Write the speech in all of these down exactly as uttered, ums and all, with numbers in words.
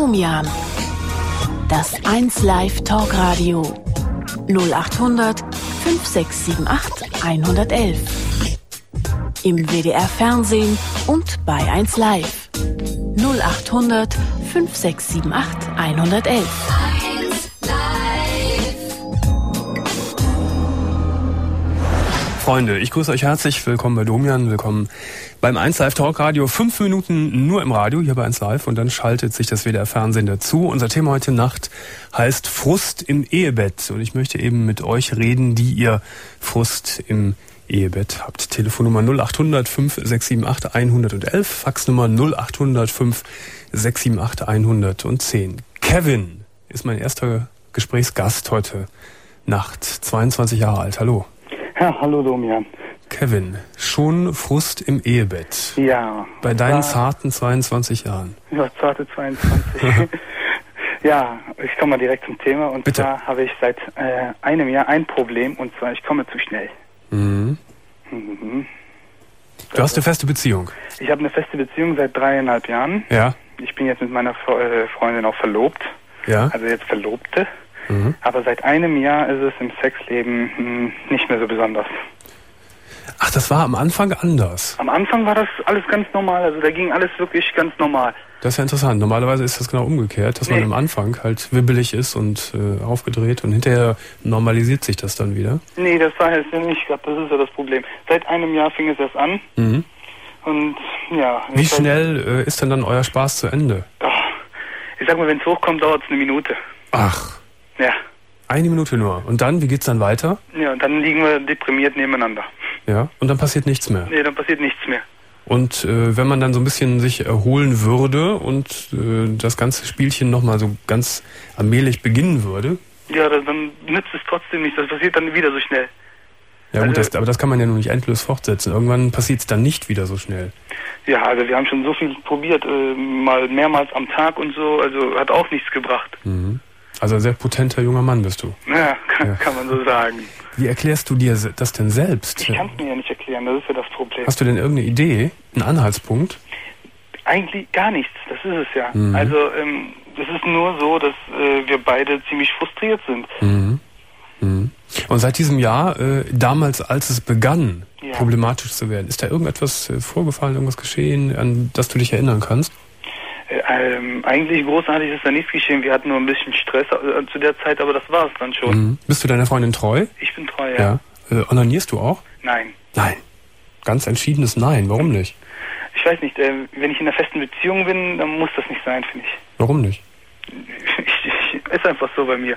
Domian. Das eins Live Talkradio. null achthundert fünf sechs sieben acht hundertelf. Im W D R Fernsehen und bei eins Live. null achthundert fünf sechs sieben acht hundertelf. Freunde, ich grüße euch herzlich. Willkommen bei Domian, willkommen beim eins Live Talkradio. Fünf Minuten nur im Radio, hier bei eins Live, und dann schaltet sich das W D R Fernsehen dazu. Unser Thema heute Nacht heißt Frust im Ehebett. Und ich möchte eben mit euch reden, die ihr Frust im Ehebett habt. Telefonnummer null achthundert fünf sechs sieben acht hundertelf, Faxnummer null achthundert fünf sechs sieben acht hundertzehn. Kevin ist mein erster Gesprächsgast heute Nacht, zweiundzwanzig Jahre alt. Hallo. Ja, hallo Domian. Kevin, schon Frust im Ehebett? Ja. Bei deinen zarten zweiundzwanzig Jahren? Ja, zarte zweiundzwanzig. Ja, ich komme mal direkt zum Thema. Und Bitte. Zwar habe ich seit äh, einem Jahr ein Problem, und zwar ich komme zu schnell. Mhm. Mhm. Du hast eine feste Beziehung? Ich habe eine feste Beziehung seit dreieinhalb Jahren. Ja. Ich bin jetzt mit meiner Fre- äh, Freundin auch verlobt. Ja. Also jetzt Verlobte. Mhm. Aber seit einem Jahr ist es im Sexleben mh, nicht mehr so besonders. Ach, das war am Anfang anders? Am Anfang war das alles ganz normal. Also da ging alles wirklich ganz normal. Das ist ja interessant. Normalerweise ist das genau umgekehrt, dass Nee. man am Anfang halt wibbelig ist und äh, aufgedreht und hinterher normalisiert sich das dann wieder. Nee, das war es ja nicht. Das ist ja das Problem. Seit einem Jahr fing es erst an. Mhm. Und ja. Wie jetzt schnell äh, ist denn dann euer Spaß zu Ende? Ach, ich sag mal, wenn es hochkommt, dauert es eine Minute. Ach, Ja. eine Minute nur. Und dann, wie geht's dann weiter? Ja, und dann liegen wir deprimiert nebeneinander. Ja. Und dann passiert nichts mehr. Nee, dann passiert nichts mehr. Und äh, wenn man dann so ein bisschen sich erholen würde und äh, das ganze Spielchen nochmal so ganz allmählich beginnen würde. Ja, das, dann nützt es trotzdem nichts. Das passiert dann wieder so schnell. Ja gut, Also- das, aber das kann man ja nun nicht endlos fortsetzen. Irgendwann passiert es dann nicht wieder so schnell. Ja, also wir haben schon so viel probiert, äh, mal mehrmals am Tag und so, also hat auch nichts gebracht. Mhm. Also ein sehr potenter junger Mann bist du. Ja, kann, Ja. kann man so sagen. Wie erklärst du dir das denn selbst? Ich kann es mir ja nicht erklären, das ist ja das Problem. Hast du denn irgendeine Idee, einen Anhaltspunkt? Eigentlich gar nichts, das ist es ja. Mhm. Also ähm, es ist nur so, dass äh, wir beide ziemlich frustriert sind. Mhm. Mhm. Und seit diesem Jahr, äh, damals als es begann, Ja. problematisch zu werden, ist da irgendetwas äh, vorgefallen, irgendwas geschehen, an das du dich erinnern kannst? Äh, ähm, eigentlich großartig ist da nichts geschehen. Wir hatten nur ein bisschen Stress äh, zu der Zeit, aber das war es dann schon. Mhm. Bist du deiner Freundin treu? Ich bin treu, ja. Ja. Äh, onanierst du auch? Nein. Nein. Ganz entschiedenes Nein. Warum nicht? Ich weiß nicht, äh, wenn ich in einer festen Beziehung bin, dann muss das nicht sein, finde ich. Warum nicht? ich, ich. Ist einfach so bei mir.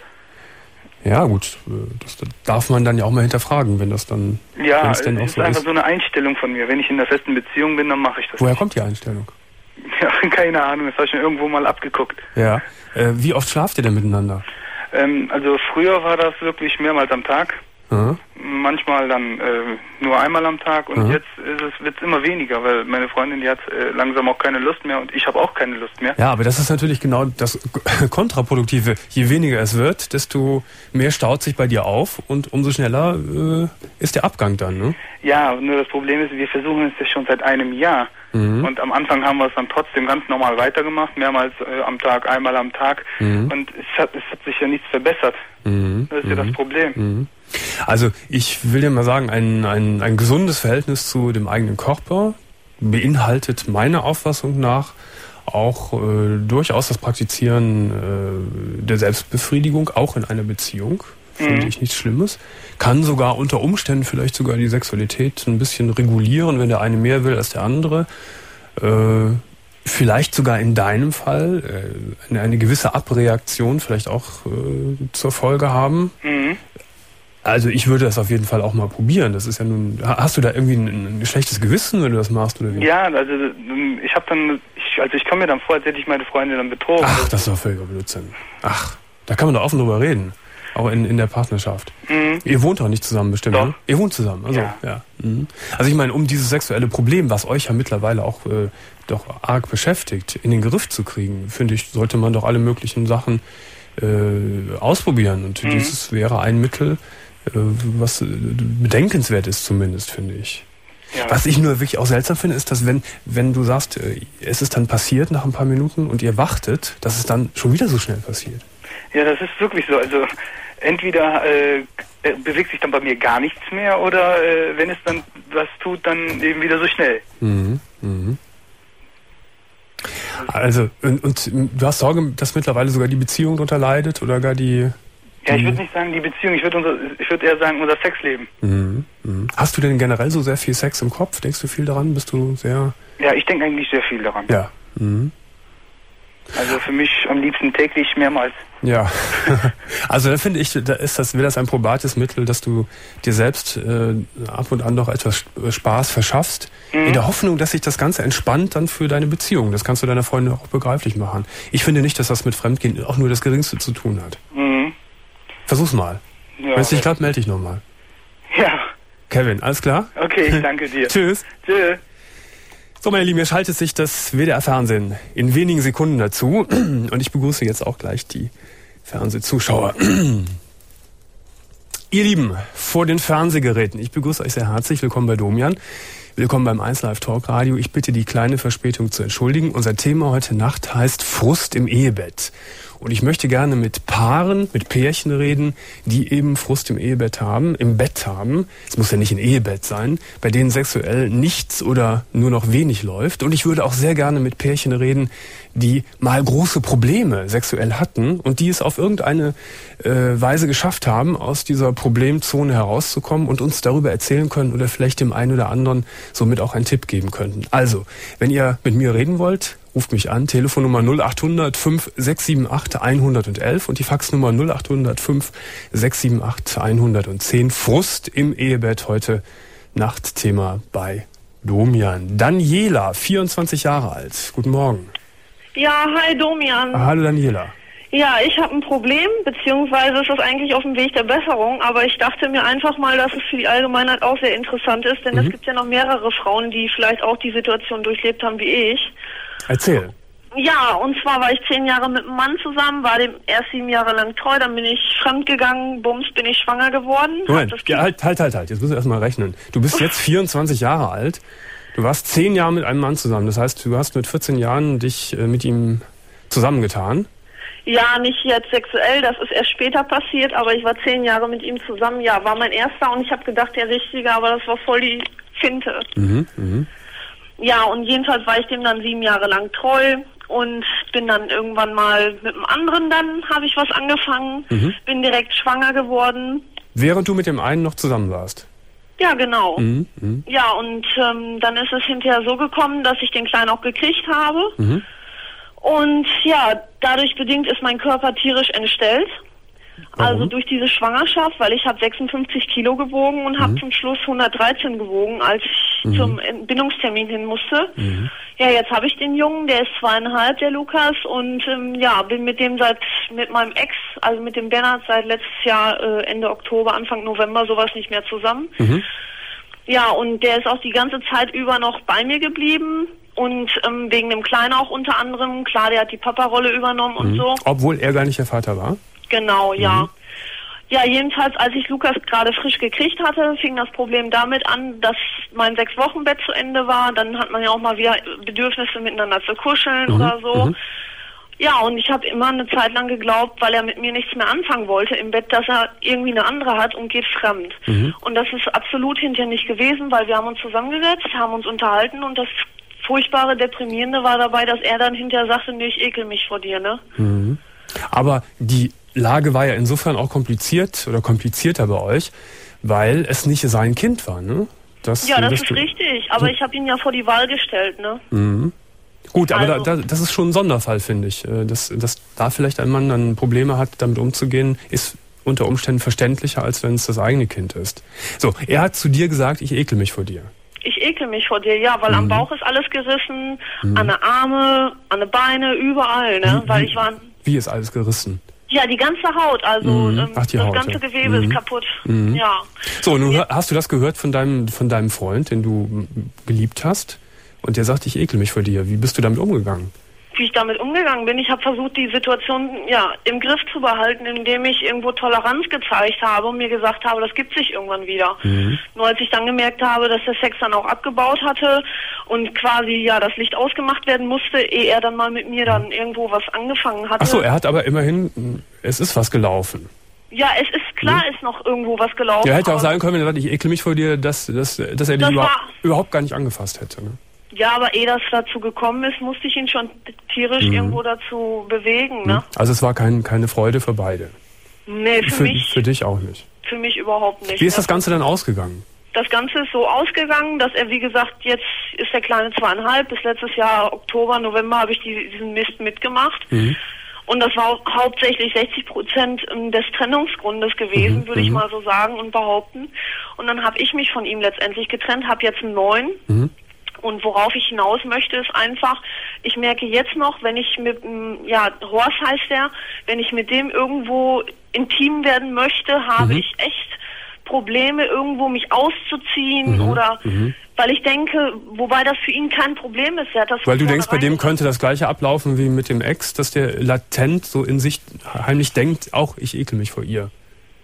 Ja gut, äh, das darf man dann ja auch mal hinterfragen, wenn das dann, Ja, wenn es es denn auch ist so einfach ist. so eine Einstellung von mir. Wenn ich in einer festen Beziehung bin, dann mache ich das. Woher nicht. kommt die Einstellung? Ja, keine Ahnung, das habe ich schon irgendwo mal abgeguckt. Ja. Äh, wie oft schlaft ihr denn miteinander? Ähm, also früher war das wirklich mehrmals am Tag. Mhm. Manchmal dann äh, nur einmal am Tag, und Mhm. jetzt ist es wird's immer weniger, weil meine Freundin, die hat äh, langsam auch keine Lust mehr, und ich habe auch keine Lust mehr. Ja, aber das ist natürlich genau das Kontraproduktive. Je weniger es wird, desto mehr staut sich bei dir auf und umso schneller äh, ist der Abgang dann, ne? Ja, nur das Problem ist, wir versuchen es ja schon seit einem Jahr. Mhm. Und am Anfang haben wir es dann trotzdem ganz normal weitergemacht, mehrmals äh, am Tag, einmal am Tag. Mhm. Und es hat, es hat sich ja nichts verbessert. Mhm. Das ist ja das Problem. Mhm. Also ich will dir mal sagen, ein, ein, ein gesundes Verhältnis zu dem eigenen Körper beinhaltet meiner Auffassung nach auch äh, durchaus das Praktizieren äh, der Selbstbefriedigung, auch in einer Beziehung. Finde Mhm. ich nichts Schlimmes. Kann sogar unter Umständen vielleicht sogar die Sexualität ein bisschen regulieren, wenn der eine mehr will als der andere. Äh, vielleicht sogar in deinem Fall äh, eine, eine gewisse Abreaktion vielleicht auch äh, zur Folge haben. Mhm. Also ich würde das auf jeden Fall auch mal probieren. Das ist ja nun. Hast du da irgendwie ein, ein schlechtes Gewissen, wenn du das machst, oder wie? Ja, also ähm, ich habe dann, ich, also ich komme mir dann vor, als hätte ich meine Freundin dann betrogen. Ach, das ist doch völliger Blödsinn. Ach, da kann man doch offen drüber reden. Auch in, in der Partnerschaft. Mhm. Ihr wohnt auch nicht zusammen bestimmt, Doch. ne? Ihr wohnt zusammen, also Ja. ja. Mhm. Also ich meine, um dieses sexuelle Problem, was euch ja mittlerweile auch äh, doch arg beschäftigt, in den Griff zu kriegen, finde ich, sollte man doch alle möglichen Sachen äh, ausprobieren. Und Mhm. dieses wäre ein Mittel, äh, was äh, bedenkenswert ist zumindest, finde ich. Ja. Was ich nur wirklich auch seltsam finde, ist, dass wenn, wenn du sagst, es ist dann passiert nach ein paar Minuten und ihr wartet, dass es dann schon wieder so schnell passiert. Ja, das ist wirklich so. Also entweder äh, bewegt sich dann bei mir gar nichts mehr oder äh, wenn es dann was tut, dann eben wieder so schnell. Mhm. Mhm. Also, und, und du hast Sorge, dass mittlerweile sogar die Beziehung darunter leidet oder gar die... die Ja, ich würde nicht sagen die Beziehung, ich würde unser, ich würde eher sagen unser Sexleben. Mhm. Mhm. Hast du denn generell so sehr viel Sex im Kopf? Denkst du viel daran? Bist du sehr... Ja, ich denke eigentlich sehr viel daran. Ja. Mhm. Also für mich am liebsten täglich mehrmals. Ja, also da finde ich, da ist das, wäre das ein probates Mittel, dass du dir selbst äh, ab und an noch etwas Spaß verschaffst, mhm. in der Hoffnung, dass sich das Ganze entspannt dann für deine Beziehung. Das kannst du deiner Freundin auch begreiflich machen. Ich finde nicht, dass das mit Fremdgehen auch nur das Geringste zu tun hat. Mhm. Versuch's mal. Ja, wenn es nicht klappt, melde dich nochmal. Ja. Kevin, alles klar? Okay, ich danke dir. Tschüss. Tschüss. So, meine Lieben, hier schaltet sich das W D R-Fernsehen in wenigen Sekunden dazu. Und ich begrüße jetzt auch gleich die Fernsehzuschauer. Ihr Lieben, vor den Fernsehgeräten, ich begrüße euch sehr herzlich. Willkommen bei Domian. Willkommen beim eins Live Talk Radio. Ich bitte die kleine Verspätung zu entschuldigen. Unser Thema heute Nacht heißt Frust im Ehebett. Und ich möchte gerne mit Paaren, mit Pärchen reden, die eben Frust im Ehebett haben, im Bett haben. Es muss ja nicht ein Ehebett sein, bei denen sexuell nichts oder nur noch wenig läuft. Und ich würde auch sehr gerne mit Pärchen reden, die mal große Probleme sexuell hatten und die es auf irgendeine äh, Weise geschafft haben, aus dieser Problemzone herauszukommen und uns darüber erzählen können oder vielleicht dem einen oder anderen somit auch einen Tipp geben könnten. Also, wenn ihr mit mir reden wollt, ruft mich an, Telefonnummer null acht hundert fünf sechs sieben acht hundertelf und die Faxnummer null acht hundert fünf sechs sieben acht hundertzehn. Frust im Ehebett, heute Nachtthema bei Domian. Daniela, vierundzwanzig Jahre alt. Guten Morgen. Ja, hi Domian. Ah, hallo Daniela. Ja, ich habe ein Problem, beziehungsweise ist das eigentlich auf dem Weg der Besserung, aber ich dachte mir einfach mal, dass es für die Allgemeinheit auch sehr interessant ist, denn mhm. es gibt ja noch mehrere Frauen, die vielleicht auch die Situation durchlebt haben wie ich. Erzähl. Ja, und zwar war ich zehn Jahre mit einem Mann zusammen, war dem erst sieben Jahre lang treu, dann bin ich fremdgegangen, bums, bin ich schwanger geworden. Moment, ja, halt, halt, halt, halt, jetzt müssen wir erstmal rechnen. Du bist jetzt vierundzwanzig Jahre alt, du warst zehn Jahre mit einem Mann zusammen, das heißt, du hast mit vierzehn Jahren dich äh, mit ihm zusammengetan. Ja, nicht jetzt sexuell, das ist erst später passiert, aber ich war zehn Jahre mit ihm zusammen, ja, war mein erster und ich habe gedacht, der Richtige, aber das war voll die Finte. Mhm, mhm. Ja, und jedenfalls war ich dem dann sieben Jahre lang treu und bin dann irgendwann mal mit einem anderen, dann habe ich was angefangen, mhm. bin direkt schwanger geworden. Während du mit dem einen noch zusammen warst? Ja, genau. Mhm, mh. Ja, und ähm, dann ist es hinterher so gekommen, dass ich den Kleinen auch gekriegt habe. Mhm. Und ja, dadurch bedingt ist mein Körper tierisch entstellt. Warum? Also durch diese Schwangerschaft, weil ich habe sechsundfünfzig Kilo gewogen und habe mhm. zum Schluss hundertdreizehn gewogen, als ich mhm. zum Entbindungstermin hin musste. Mhm. Ja, jetzt habe ich den Jungen, der ist zweieinhalb, der Lukas, und ähm, ja, bin mit dem seit, mit meinem Ex, also mit dem Bernhard seit letztes Jahr äh, Ende Oktober, Anfang November sowas nicht mehr zusammen. Mhm. Ja, und der ist auch die ganze Zeit über noch bei mir geblieben. Und ähm, wegen dem Kleinen auch unter anderem, klar, der hat die Papa-Rolle übernommen und mhm. so. Obwohl er gar nicht der Vater war? Genau, ja. Mhm. Ja, jedenfalls, als ich Lukas gerade frisch gekriegt hatte, fing das Problem damit an, dass mein Sechs-Wochen-Bett zu Ende war. Dann hat man ja auch mal wieder Bedürfnisse, miteinander zu kuscheln mhm. oder so. Mhm. Ja, und ich habe immer eine Zeit lang geglaubt, weil er mit mir nichts mehr anfangen wollte im Bett, dass er irgendwie eine andere hat und geht fremd. Mhm. Und das ist absolut hinterher nicht gewesen, weil wir haben uns zusammengesetzt, haben uns unterhalten und das furchtbare, deprimierende war dabei, dass er dann hinterher sagte, nee, ich ekel mich vor dir, ne? Mhm. Aber die Lage war ja insofern auch kompliziert oder komplizierter bei euch, weil es nicht sein Kind war, ne? Das, ja, das, das ist richtig, aber ich habe ihn ja vor die Wahl gestellt, ne? Mhm. Gut, aber also, da, da, das ist schon ein Sonderfall, finde ich. Dass, dass da vielleicht ein Mann dann Probleme hat, damit umzugehen, ist unter Umständen verständlicher, als wenn es das eigene Kind ist. So, er hat zu dir gesagt, ich ekel mich vor dir. Ich ekel mich vor dir, ja, weil mhm. am Bauch ist alles gerissen, mhm. an den Arme, an den Beine, überall, ne? Wie, weil ich war... Wie ist alles gerissen? Ja, die ganze Haut, also mhm. ähm, Ach, die das Haut, ganze ja. Gewebe mhm. ist kaputt, mhm. ja. So, nun ja. hast du das gehört von deinem, von deinem Freund, den du geliebt hast? Und der sagt, ich ekel mich vor dir. Wie bist du damit umgegangen? wie ich damit umgegangen bin. Ich habe versucht, die Situation ja im Griff zu behalten, indem ich irgendwo Toleranz gezeigt habe und mir gesagt habe, das gibt sich irgendwann wieder. Mhm. Nur als ich dann gemerkt habe, dass der Sex dann auch abgebaut hatte und quasi ja das Licht ausgemacht werden musste, ehe er dann mal mit mir dann irgendwo was angefangen hatte. Ach so, er hat aber immerhin, es ist was gelaufen. Ja, es ist klar, mhm. ist noch irgendwo was gelaufen. Ja, hätte auch sagen können, wenn er sagt, ich ekle mich vor dir, dass, dass, dass er dich überhaupt, überhaupt gar nicht angefasst hätte. Ne? Ja, aber ehe das dazu gekommen ist, musste ich ihn schon tierisch mhm. irgendwo dazu bewegen. Ne? Also es war kein, keine Freude für beide? Nee, für, für mich... Für dich auch nicht? Für mich überhaupt nicht. Wie ist das Ganze dann ausgegangen? Das Ganze ist so ausgegangen, dass er, wie gesagt, jetzt ist der Kleine zweieinhalb, bis letztes Jahr Oktober, November habe ich die, diesen Mist mitgemacht. Mhm. Und das war hauptsächlich sechzig Prozent des Trennungsgrundes gewesen, mhm. würde ich mal so sagen und behaupten. Und dann habe ich mich von ihm letztendlich getrennt, habe jetzt einen neuen. Mhm. Und worauf ich hinaus möchte, ist einfach, ich merke jetzt noch, wenn ich mit, ja, Horst heißt der, wenn ich mit dem irgendwo intim werden möchte, habe mhm. ich echt Probleme, irgendwo mich auszuziehen mhm. oder, mhm. weil ich denke, wobei das für ihn kein Problem ist. Er hat das weil du denkst, bei dem könnte das Gleiche ablaufen wie mit dem Ex, dass der latent so in sich heimlich denkt, auch ich ekel mich vor ihr.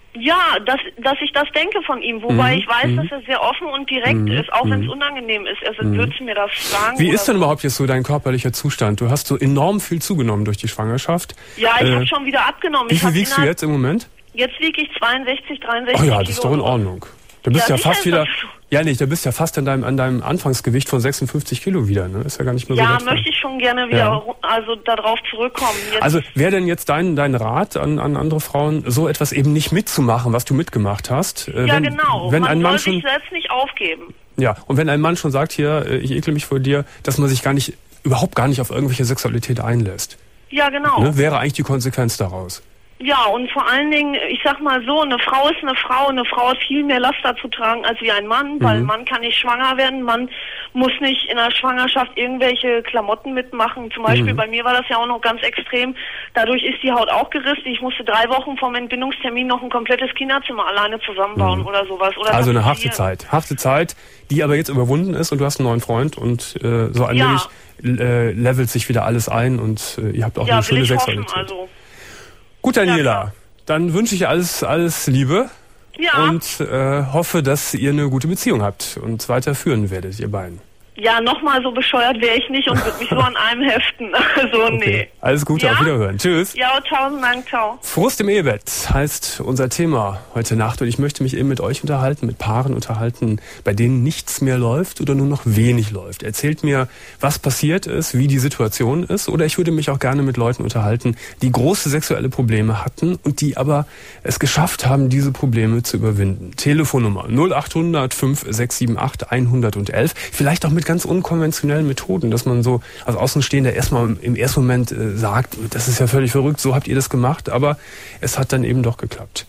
Ja, dass, dass ich das denke von ihm, wobei mhm. ich weiß, mhm. dass er sehr offen und direkt mhm. ist, auch wenn es unangenehm ist. Er mhm. würde mir das sagen. Wie ist denn so. überhaupt jetzt so dein körperlicher Zustand? Du hast so enorm viel zugenommen durch die Schwangerschaft. Ja, ich äh, habe schon wieder abgenommen. Wie viel wiegst du jetzt im Moment? Jetzt wiege ich zweiundsechzig, dreiundsechzig Kilo. Oh ja, das ist doch in Ordnung. Du bist ja, ja fast wieder... Ja, nicht, da bist ja fast an deinem, an deinem Anfangsgewicht von sechsundfünfzig Kilo wieder, ne? Ist ja gar nicht mehr so Ja, wertvoll. möchte ich schon gerne wieder ja. also darauf zurückkommen. Jetzt also wäre denn jetzt dein, dein Rat an, an andere Frauen, so etwas eben nicht mitzumachen, was du mitgemacht hast? Äh, ja, wenn, genau. Wenn man ein Mann soll sich schon, selbst nicht aufgeben. Ja, und wenn ein Mann schon sagt, hier, ich ekle mich vor dir, dass man sich gar nicht, überhaupt gar nicht auf irgendwelche Sexualität einlässt. Ja, genau. Ne? Wäre eigentlich die Konsequenz daraus. Ja, und vor allen Dingen, ich sag mal so, eine Frau ist eine Frau, eine Frau hat viel mehr Laster zu tragen als wie ein Mann, mhm. weil ein Mann kann nicht schwanger werden, man muss nicht in der Schwangerschaft irgendwelche Klamotten mitmachen. Zum Beispiel mhm. bei mir war das ja auch noch ganz extrem, dadurch ist die Haut auch gerissen, ich musste drei Wochen vom Entbindungstermin noch ein komplettes Kinderzimmer alleine zusammenbauen mhm. oder sowas. Oder also eine harte Zeit, harte Zeit, die aber jetzt überwunden ist und du hast einen neuen Freund und äh, so allmählich ja. äh, levelt sich wieder alles ein und äh, ihr habt auch ja, eine schöne ich Sexualität. Hoffen, also. Gut, Daniela, ja, dann wünsche ich alles, alles Liebe ja. und äh, hoffe, dass ihr eine gute Beziehung habt und weiterführen werdet, ihr beiden. Ja, nochmal so bescheuert wäre ich nicht und würde mich so an einem heften. Also, okay. nee. Alles Gute, ja? Auf Wiederhören. Tschüss. Ja, tausend Dank, ciao. Frust im Ehebett heißt unser Thema heute Nacht und ich möchte mich eben mit euch unterhalten, mit Paaren unterhalten, bei denen nichts mehr läuft oder nur noch wenig läuft. Erzählt mir, was passiert ist, wie die Situation ist, oder ich würde mich auch gerne mit Leuten unterhalten, die große sexuelle Probleme hatten und die aber es geschafft haben, diese Probleme zu überwinden. Telefonnummer null acht hundert fünf sechs sieben acht hundertelf. Vielleicht auch mit ganz unkonventionellen Methoden, dass man so als Außenstehender erstmal im ersten Moment äh, sagt, das ist ja völlig verrückt, so habt ihr das gemacht, aber es hat dann eben doch geklappt.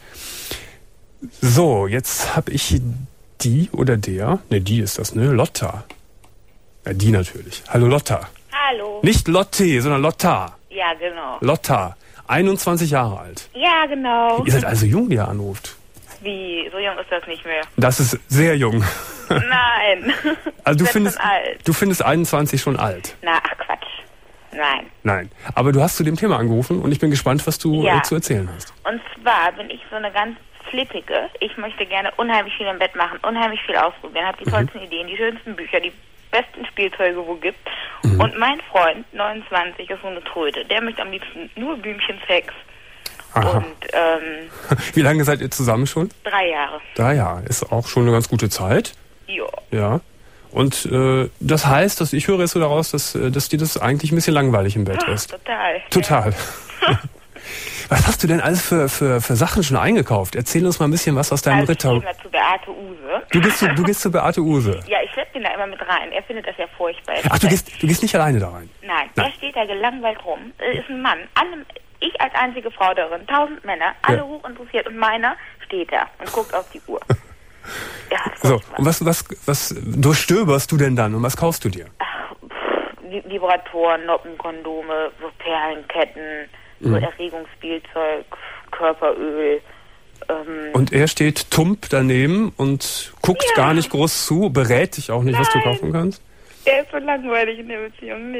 So, jetzt habe ich die oder der, ne, die ist das, ne, Lotta. Ja, die natürlich. Hallo Lotta. Hallo. Nicht Lotte, sondern Lotta. Ja, genau. Lotta, einundzwanzig Jahre alt. Ja, genau. Ihr seid also jung, die ihr anruft. Wie? So jung ist das nicht mehr. Das ist sehr jung. Nein. Also du ich bin findest, schon alt. du findest einundzwanzig schon alt? Na, ach Quatsch. Nein. Nein. Aber du hast zu dem Thema angerufen und ich bin gespannt, was du ja. äh, zu erzählen hast. Und zwar bin ich so eine ganz flippige. Ich möchte gerne unheimlich viel im Bett machen, unheimlich viel ausprobieren, habe die tollsten mhm. Ideen, die schönsten Bücher, die besten Spielzeuge, wo gibt. Mhm. Und mein Freund, neunundzwanzig, ist so eine Tröte. Der möchte am liebsten nur Blümchen-Sex. Aha. Und, ähm, wie lange seid ihr zusammen schon? Drei Jahre. Drei Jahre. Ist auch schon eine ganz gute Zeit. Ja. Ja. Und äh, das heißt, dass ich höre jetzt so daraus, dass, dass dir das eigentlich ein bisschen langweilig im Bett ist. Total. Total. Ja. Was hast du denn alles für, für, für Sachen schon eingekauft? Erzähl uns mal ein bisschen was aus deinem also Ritter. Ich gehe mal zu Beate Use. Du gehst zu, du gehst zu Beate Use? Ja, ich schleppe den da immer mit rein. Er findet das ja furchtbar. Ach, du gehst, du gehst nicht alleine da rein? Nein, Nein. Er steht da gelangweilt rum. Er ist ein Mann. Alle, ich als einzige Frau darin, tausend Männer, alle ja. hochinteressiert und meiner steht da und guckt auf die Uhr. Ja, so, und was, was, was durchstöberst du denn dann und was kaufst du dir? Ach, pff, Vibratoren, Noppen, Kondome, so Perlenketten, so mhm. Erregungsspielzeug, Körperöl. Ähm, und er steht tump daneben und guckt ja. gar nicht groß zu, berät dich auch nicht, Nein. was du kaufen kannst? Er ist so langweilig in der Beziehung, nee.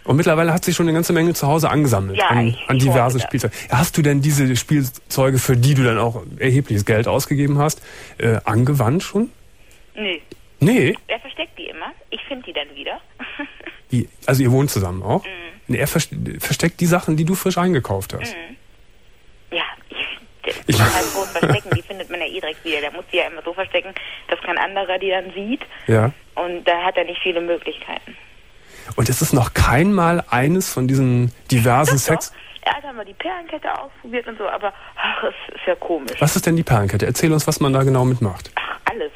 Und mittlerweile hat sich schon eine ganze Menge zu Hause angesammelt Ja, an, ich, an ich diversen hoffe das. Spielzeugen. Hast du denn diese Spielzeuge, für die du dann auch erhebliches Geld ausgegeben hast, äh, angewandt schon? Nö. Nee. Er versteckt die immer. Ich finde die dann wieder. Wie, also ihr wohnt zusammen auch? Mhm. Nee, er verste- versteckt die Sachen, die du frisch eingekauft hast. Mhm. Ja, ich, das Ich- ist halt groß verstecken, die findet man ja eh direkt wieder. Der muss die ja immer so verstecken, dass kein anderer die dann sieht. Ja. Und da hat er nicht viele Möglichkeiten. Und es ist noch kein Mal eines von diesen diversen Doch, Sex... doch. Er hat einmal die Perlenkette ausprobiert und so, aber ach, es ist ja komisch. Was ist denn die Perlenkette? Erzähl uns, was man da genau mitmacht. Ach, alles.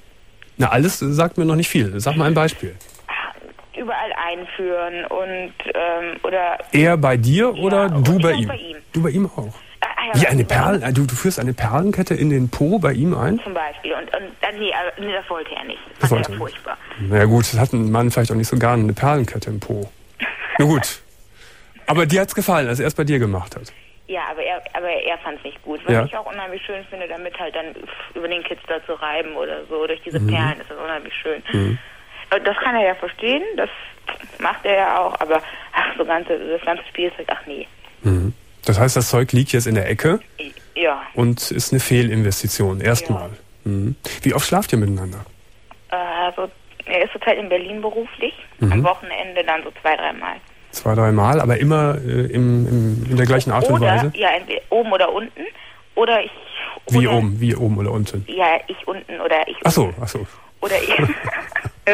Na, alles sagt mir noch nicht viel. Sag mal ein Beispiel. Ach, überall einführen und, ähm, oder... Er bei dir oder Ja, du und bei ich ihm? bei ihm. Du bei ihm auch. Ah, ja, Wie eine bei- Perlen? äh, Du, du führst eine Perlenkette in den Po bei ihm ein? Zum Beispiel. Und, und äh, nee, aber, nee, das wollte er nicht. Das Das fand wollte er er nicht. furchtbar. Na ja gut, das hat ein Mann vielleicht auch nicht so gern, eine Perlenkette im Po. Na gut. Aber dir hat's gefallen, als er es bei dir gemacht hat. Ja, aber er, aber er fand es nicht gut. Was Ja. ich auch unheimlich schön finde, damit halt dann über den Kids da zu reiben oder so, durch diese Mhm. Perlen ist das unheimlich schön. Und das kann er ja verstehen, das macht er ja auch, aber ach, so ganze, das ganze Spielzeug, ach nee. Mhm. Das heißt, das Zeug liegt jetzt in der Ecke Ja, und ist eine Fehlinvestition, erstmal. Mhm. Wie oft schlaft ihr miteinander? äh, also er ist zurzeit in Berlin beruflich, Mhm. am Wochenende dann so zwei, dreimal. Zwei, dreimal, aber immer äh, im, im, in der gleichen Art und Oder, Weise? ja, entweder oben oder unten, oder ich... Wie oder, oben, wie oben oder unten? Ja, ich unten oder ich... Ach so, ach so. Oder ich... Äh?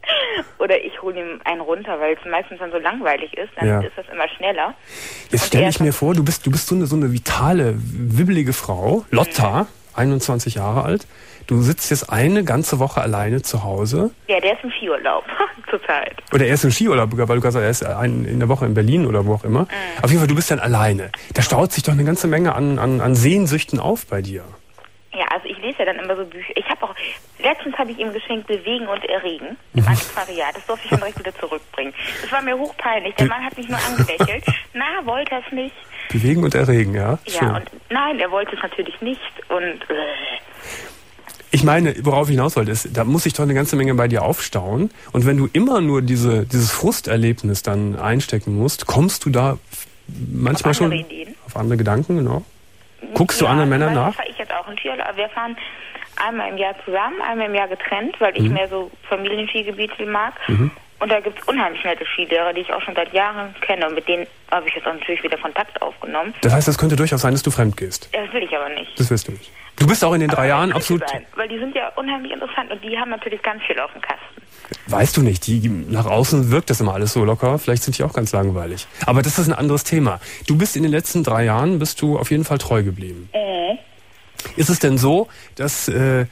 Oder ich hole ihm einen runter, weil es meistens dann so langweilig ist, dann Ja. ist das immer schneller. Jetzt Und stelle er ich mir vor, du bist, du bist so eine, so eine vitale, wibbelige Frau, Lotta, einundzwanzig Jahre alt. Du sitzt jetzt eine ganze Woche alleine zu Hause. Ja, der ist im Skiurlaub zurzeit. Oder er ist im Skiurlaub, weil du gesagt hast, er ist ein, in der Woche in Berlin oder wo auch immer. Auf jeden Fall, du bist dann alleine. Da staut sich doch eine ganze Menge an, an, an Sehnsüchten auf bei dir. Ja, also ich lese ja dann immer so Bücher. Ich habe auch, letztens habe ich ihm geschenkt Bewegen und Erregen im Antiquariat. Das durfte ich dann direkt wieder zurückbringen. Das war mir hochpeinlich. Der Mann hat mich nur angelächelt. Na, wollte er es nicht? Bewegen und erregen, ja? Ja, Schön. und nein, er wollte es natürlich nicht. Und äh, Ich meine, worauf ich hinaus wollte, ist, da muss sich doch eine ganze Menge bei dir aufstauen. Und wenn du immer nur diese, dieses Frusterlebnis dann einstecken musst, kommst du da manchmal Auf schon andere Ideen? auf andere Gedanken, genau? Guckst du ja, anderen zum Männern Beispiel nach? fahre ich jetzt auch in Skiurlaub. Wir fahren einmal im Jahr zusammen, einmal im Jahr getrennt, weil Mhm. ich mehr so Familienskigebiete mag. Und da gibt es unheimlich nette Skilehrer, die ich auch schon seit Jahren kenne. Und mit denen habe ich jetzt auch natürlich wieder Kontakt aufgenommen. Das heißt, es könnte durchaus sein, dass du fremd gehst. Das will ich aber nicht. Das willst du nicht. Du bist auch in den drei Aber Jahren das könnte absolut... sein, weil die sind ja unheimlich interessant und die haben natürlich ganz viel auf dem Kasten. Weißt du nicht, die, nach außen wirkt das immer alles so locker. Vielleicht sind die auch ganz langweilig. Aber das ist ein anderes Thema. Du bist in den letzten drei Jahren, bist du auf jeden Fall treu geblieben. Äh. Ist es denn so, dass... Äh,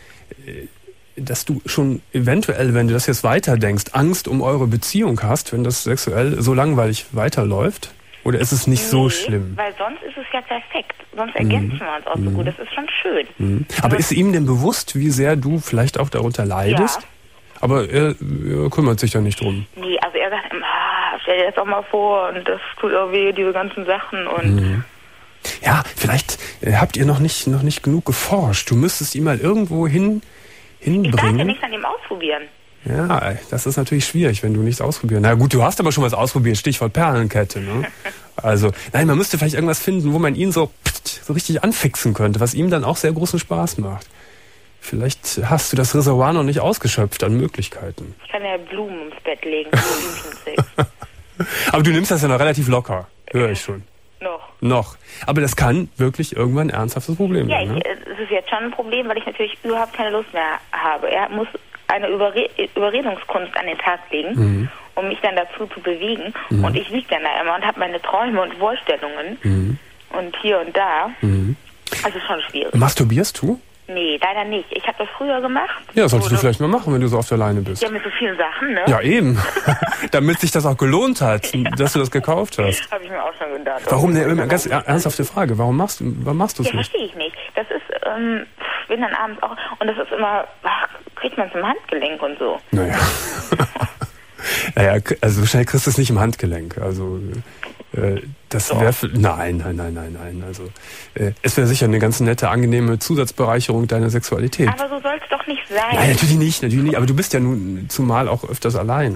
dass du schon eventuell, wenn du das jetzt weiterdenkst, Angst um eure Beziehung hast, wenn das sexuell so langweilig weiterläuft? Oder ist es nicht so Nee, schlimm? Weil sonst ist es ja perfekt. Sonst ergänzen wir uns auch so gut. Das ist schon schön. Mhm. Aber ist ihm denn bewusst, wie sehr du vielleicht auch darunter leidest? Ja. Aber er, er kümmert sich ja nicht drum. Nee, also er sagt immer, ah, stell dir das doch mal vor und das tut auch weh, diese ganzen Sachen und... Mhm. Ja, vielleicht äh, habt ihr noch nicht, noch nicht genug geforscht. Du müsstest ihn mal irgendwo hin, Ich darf ja hinbringen. nichts an ihm ausprobieren. Ja, das ist natürlich schwierig, wenn du nichts ausprobieren. Na gut, du hast aber schon was ausprobiert, Stichwort Perlenkette, ne? Also, nein, man müsste vielleicht irgendwas finden, wo man ihn so, so richtig anfixen könnte, was ihm dann auch sehr großen Spaß macht. Vielleicht hast du das Reservoir noch nicht ausgeschöpft an Möglichkeiten. Ich kann ja Blumen ins Bett legen, Blümchensex. Aber du nimmst das ja noch relativ locker, höre ich schon. Noch. Noch. Aber das kann wirklich irgendwann ein ernsthaftes Problem Ja, sein, ne? ich, es ist jetzt schon ein Problem, weil ich natürlich überhaupt keine Lust mehr habe. Er muss eine Überre Überredungskunst an den Tag legen, Mhm. um mich dann dazu zu bewegen. Und ich liege dann da immer und habe meine Träume und Vorstellungen Mhm. und hier und da. Mhm. Also schon schwierig. Masturbierst du? Nee, leider nicht. Ich habe das früher gemacht. Ja, das solltest du Oder- vielleicht mal machen, wenn du so oft alleine bist. Ja, mit so vielen Sachen, ne? Ja, eben. Damit sich das auch gelohnt hat, dass du das gekauft hast. Habe ich mir auch schon gedacht. Warum denn immer ganz er- ernsthafte Frage? Warum machst du, warum machst du es Ja, nicht? verstehe ich nicht. Das ist, ähm, ich bin dann abends auch, und das ist immer, ach, kriegt man es im Handgelenk und so. Naja. naja, also schnell kriegst du es nicht im Handgelenk. Also äh, das wäre nein, nein, nein, nein, nein. Also äh, es wäre sicher eine ganz nette, angenehme Zusatzbereicherung deiner Sexualität. Aber so soll es doch nicht sein. Nein, natürlich nicht, natürlich nicht. Aber du bist ja nun zumal auch öfters alleine.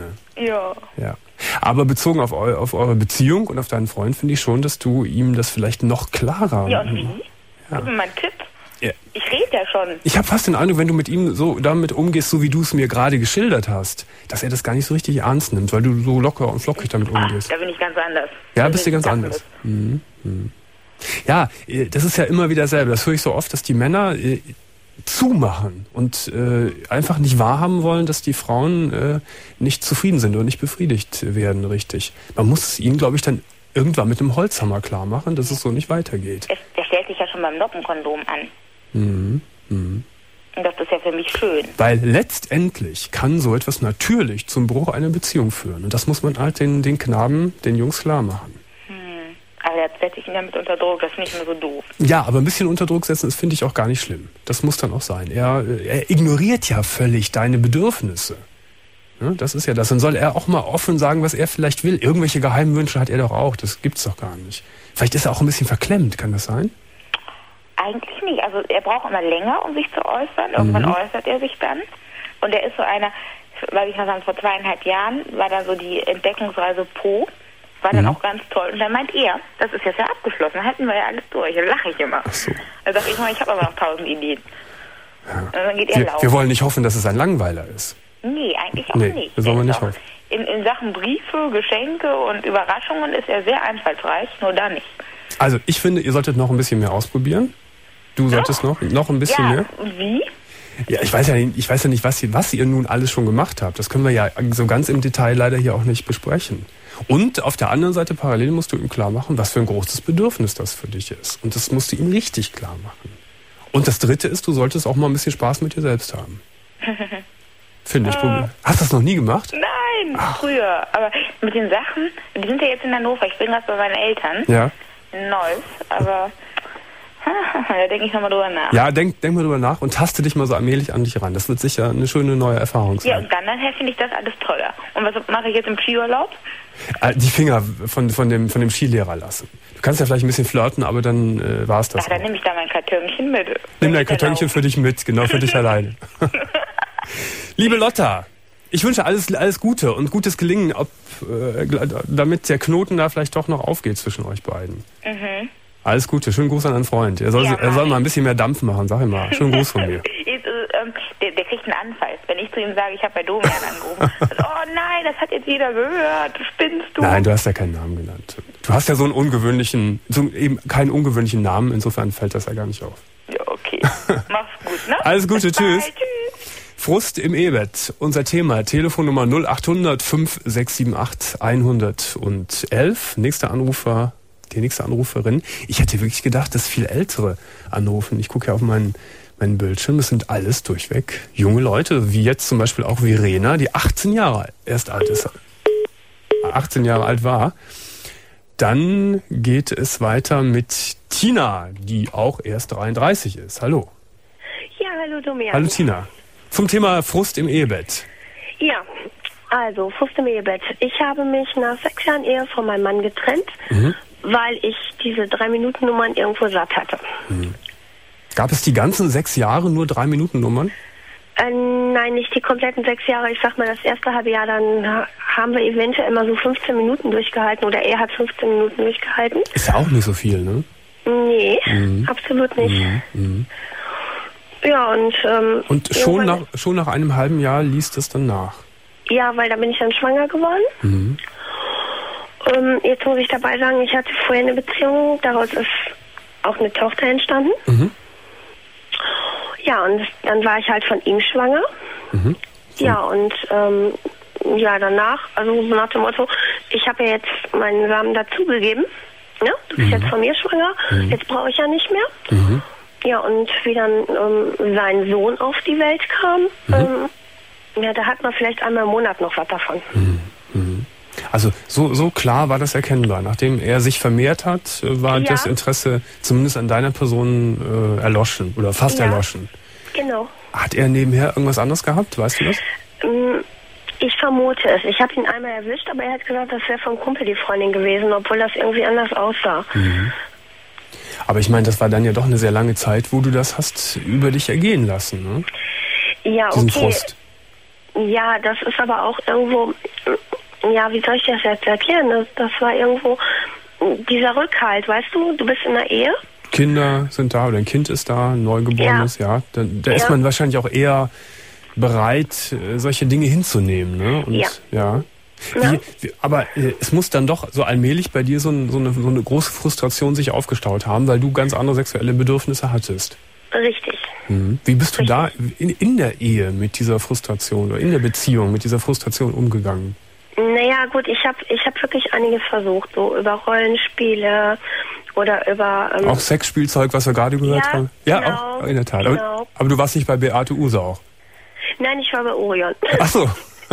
Ja. Ja. Aber bezogen auf, eu, auf eure Beziehung und auf deinen Freund finde ich schon, dass du ihm das vielleicht noch klarer... Ja, und wie? Ja. Gib mir mal einen Tipp. Ja. Ich rede ja schon. Ich habe fast den Eindruck, wenn du mit ihm so damit umgehst, so wie du es mir gerade geschildert hast, dass er das gar nicht so richtig ernst nimmt, weil du so locker und flockig damit umgehst. Ah, da bin ich ganz anders. Ja, da bist du ganz anders. Mhm. Mhm. Ja, das ist ja immer wieder dasselbe. Das höre ich so oft, dass die Männer äh, zumachen und äh, einfach nicht wahrhaben wollen, dass die Frauen äh, nicht zufrieden sind und nicht befriedigt werden, richtig. Man muss es ihnen, glaube ich, dann irgendwann mit dem Holzhammer klar machen, dass es so nicht weitergeht. Es, der stellt sich ja schon beim Noppenkondom an. Mhm. Mhm. Und das ist ja für mich schön. Weil letztendlich kann so etwas natürlich zum Bruch einer Beziehung führen. Und das muss man halt den, den Knaben, den Jungs klar machen. Hm. Aber jetzt setze ich ihn damit unter Druck, das ist nicht mehr so doof. Ja, aber ein bisschen unter Druck setzen, das finde ich auch gar nicht schlimm. Das muss dann auch sein. Er, er ignoriert ja völlig deine Bedürfnisse. Ja, das ist ja das. Dann soll er auch mal offen sagen, was er vielleicht will. Irgendwelche geheimen Wünsche hat er doch auch. Das gibt's doch gar nicht. Vielleicht ist er auch ein bisschen verklemmt, kann das sein? Eigentlich nicht. Also er braucht immer länger, um sich zu äußern. Irgendwann mhm. äußert er sich dann. Und er ist so einer, weil ich mal sagen, vor zweieinhalb Jahren war da so die Entdeckungsreise Po. War dann mhm. auch ganz toll. Und dann meint er, das ist jetzt ja abgeschlossen, dann halten wir ja alles durch. Dann lache ich immer. Ach so. Dann sage ich mal, ich habe aber noch tausend Ideen. Ja. Und dann geht er wir, laufen. wir wollen nicht hoffen, dass es ein Langweiler ist. Nee, eigentlich auch nee, nicht. Das wollen wir nicht hoffen. In, in Sachen Briefe, Geschenke und Überraschungen ist er sehr einfallsreich, nur da nicht. Also ich finde, ihr solltet noch ein bisschen mehr ausprobieren. Du solltest noch, noch ein bisschen ja, mehr. Wie? Ja, ich weiß ja nicht, ich weiß ja nicht, was ihr, was ihr nun alles schon gemacht habt. Das können wir ja so ganz im Detail leider hier auch nicht besprechen. Und auf der anderen Seite parallel musst du ihm klar machen, was für ein großes Bedürfnis das für dich ist. Und das musst du ihm richtig klar machen. Und das Dritte ist, du solltest auch mal ein bisschen Spaß mit dir selbst haben. Finde ich. Äh, Hast du das noch nie gemacht? Nein, Ach. früher. Aber mit den Sachen, die sind ja jetzt in Hannover. Ich bin gerade bei meinen Eltern. Ja. In Neuss, aber da denke ich nochmal drüber nach. Ja, denk, denk mal drüber nach und taste dich mal so allmählich an dich ran. Das wird sicher eine schöne neue Erfahrung sein. Ja, und dann nachher finde ich das alles toller. Und was mache ich jetzt im Skiurlaub? Die Finger von, von, dem, von dem Skilehrer lassen. Du kannst ja vielleicht ein bisschen flirten, aber dann äh, war es das. Ach, dann nehme ich da mein Kartönchen mit. Nimm dein Kartönchen für dich mit, genau, für dich alleine. Liebe Lotta, ich wünsche alles, alles Gute und gutes Gelingen, ob, äh, damit der Knoten da vielleicht doch noch aufgeht zwischen euch beiden. Mhm. Alles Gute, schönen Gruß an einen Freund. Er soll, ja, er soll mal ein bisschen mehr Dampf machen, sag ich mal. Schönen Gruß von mir. Jetzt, äh, der, der kriegt einen Anfall. Wenn ich zu ihm sage, ich habe bei Domian angerufen. Oh nein, das hat jetzt jeder gehört. Spinnst du? Nein, du hast ja keinen Namen genannt. Du hast ja so einen ungewöhnlichen, so eben keinen ungewöhnlichen Namen. Insofern fällt das ja gar nicht auf. Ja, okay. Mach's gut, ne? Alles Gute, Bis tschüss. bald, tschüss. Frust im E-Bett. Unser Thema, Telefonnummer null acht hundert fünf sechs sieben acht hundertelf. Nächster Anrufer, die nächste Anruferin. Ich hätte wirklich gedacht, dass viel ältere anrufen. Ich gucke ja auf meinen, meinen Bildschirm. Das sind alles durchweg junge Leute, wie jetzt zum Beispiel auch Verena, die achtzehn Jahre erst alt ist. achtzehn Jahre alt war. Dann geht es weiter mit Tina, die auch erst dreiunddreißig ist. Hallo. Ja, hallo Domian. Hallo Tina. Zum Thema Frust im Ehebett. Ja, also Frust im Ehebett. Ich habe mich nach sechs Jahren Ehe von meinem Mann getrennt, mhm. weil ich diese Drei-Minuten-Nummern irgendwo satt hatte. Mhm. Gab es die ganzen sechs Jahre nur Drei-Minuten-Nummern? Äh, nein, nicht die kompletten sechs Jahre. Ich sag mal, das erste halbe Jahr, dann haben wir eventuell immer so fünfzehn Minuten durchgehalten oder er hat fünfzehn Minuten durchgehalten. Ist ja auch nicht so viel, ne? Nee, mhm. absolut nicht. Mhm. Mhm. Ja, und... Ähm, und schon nach, schon nach einem halben Jahr liest es dann nach? Ja, weil da bin ich dann schwanger geworden. Mhm. Ähm, jetzt muss ich dabei sagen, ich hatte vorher eine Beziehung, daraus ist auch eine Tochter entstanden. Mhm. Ja, und dann war ich halt von ihm schwanger. Mhm. So. Ja, und ähm, ja, danach, also nach dem Motto, ich habe ja jetzt meinen Samen dazugegeben. Ne? Du bist mhm. jetzt von mir schwanger, mhm. jetzt brauche ich ja nicht mehr. Mhm. Ja, und wie dann ähm, sein Sohn auf die Welt kam, mhm. ähm, ja, da hat man vielleicht einmal im Monat noch was davon. Mhm. Mhm. Also so, so klar war das erkennbar. Nachdem er sich vermehrt hat, war ja. das Interesse zumindest an deiner Person äh, erloschen oder fast ja. erloschen. Genau. Hat er nebenher irgendwas anderes gehabt? Weißt du das? Ähm, ich vermute es. Ich habe ihn einmal erwischt, aber er hat gesagt, das wäre vom Kumpel die Freundin gewesen, obwohl das irgendwie anders aussah. Mhm. Aber ich meine, das war dann ja doch eine sehr lange Zeit, wo du das hast über dich ergehen lassen, ne? Ja, Diesen okay. Frust. Ja, das ist aber auch irgendwo, ja, wie soll ich das jetzt erklären? Das, das war irgendwo dieser Rückhalt, weißt du, du bist in einer Ehe. Kinder sind da oder ein Kind ist da, ein Neugeborenes, ja. ja. Da, da ja. ist man wahrscheinlich auch eher bereit, solche Dinge hinzunehmen, ne? Und, ja. ja. Wie, wie, aber äh, es muss dann doch so allmählich bei dir so, ein, so, eine, so eine große Frustration sich aufgestaut haben, weil du ganz andere sexuelle Bedürfnisse hattest. Richtig. Mhm. Wie bist Richtig. du da in, in der Ehe mit dieser Frustration oder in der Beziehung mit dieser Frustration umgegangen? Naja, gut, ich habe ich hab wirklich einiges versucht, so über Rollenspiele oder über... Ähm, auch Sexspielzeug, was wir gerade gehört ja, haben? Ja, genau, auch in der Tat. Genau. Aber, aber du warst nicht bei Beate Uhse auch? Nein, ich war bei Orion. Ach so.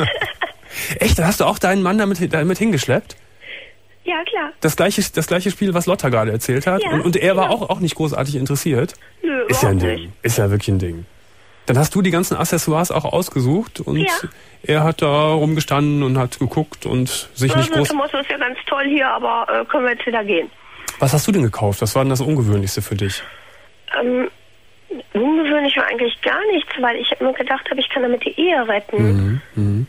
Echt? Da hast du auch deinen Mann damit, damit hingeschleppt? Ja, klar. Das gleiche, das gleiche Spiel, was Lotta gerade erzählt hat? Ja, und, und er genau. war auch, auch nicht großartig interessiert? Nö, ist ja ein nicht. Ding. Ist ja wirklich ein Ding. Dann hast du die ganzen Accessoires auch ausgesucht und ja. er hat da rumgestanden und hat geguckt und sich also, nicht groß... Thomas, das ist ja ganz toll hier, aber äh, können wir jetzt wieder gehen? Was hast du denn gekauft? Was war denn das Ungewöhnlichste für dich? Ähm, ungewöhnlich war eigentlich gar nichts, weil ich habe nur gedacht, habe ich kann damit die Ehe retten. Mhm, mhm.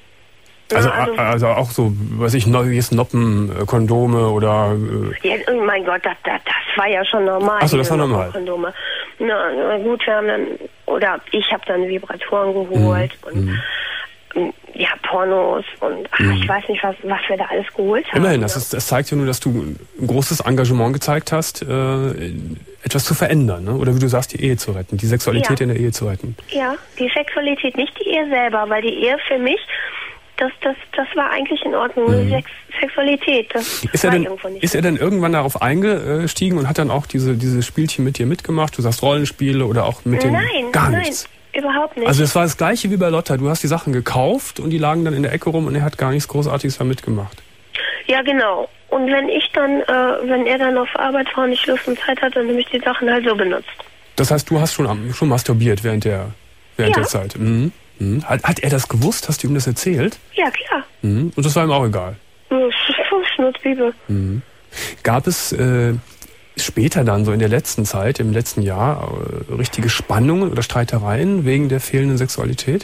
Also, also, also auch so, weiß ich, neues Noppen, äh, Kondome oder... Äh ja, oh mein Gott, das, das, das war ja schon normal. Achso, das war normal. Kondome. Na, na gut, wir haben dann, oder ich habe dann Vibratoren geholt mhm. und ja, Pornos und ach, mhm. ich weiß nicht, was, was wir da alles geholt haben. Immerhin, das, ist, das zeigt ja nur, dass du ein großes Engagement gezeigt hast, äh, etwas zu verändern, ne? Oder wie du sagst, die Ehe zu retten, die Sexualität ja. in der Ehe zu retten. Ja, die Sexualität, nicht die Ehe selber, weil die Ehe für mich... Das, das, das war eigentlich in Ordnung. Mhm. Sex, Sexualität, das ist war er denn, irgendwo nicht. Ist er denn irgendwann darauf eingestiegen und hat dann auch diese, diese Spielchen mit dir mitgemacht? Du sagst Rollenspiele oder auch mit dem... Nein, gar nein, nichts. Überhaupt nicht. Also es war das Gleiche wie bei Lotta. Du hast die Sachen gekauft und die lagen dann in der Ecke rum und er hat gar nichts Großartiges da mitgemacht. Ja, genau. Und wenn ich dann, äh, wenn er dann auf Arbeit war und ich Lust und Zeit hatte, dann habe ich die Sachen halt so benutzt. Das heißt, du hast schon, schon masturbiert während der, während ja. der Zeit? Mhm. Mhm. Hat, hat er das gewusst? Hast du ihm das erzählt? Ja, klar. Mhm. Und das war ihm auch egal? Schnurzbibel. Mhm. Gab es äh, später dann, so in der letzten Zeit, im letzten Jahr, äh, richtige Spannungen oder Streitereien wegen der fehlenden Sexualität?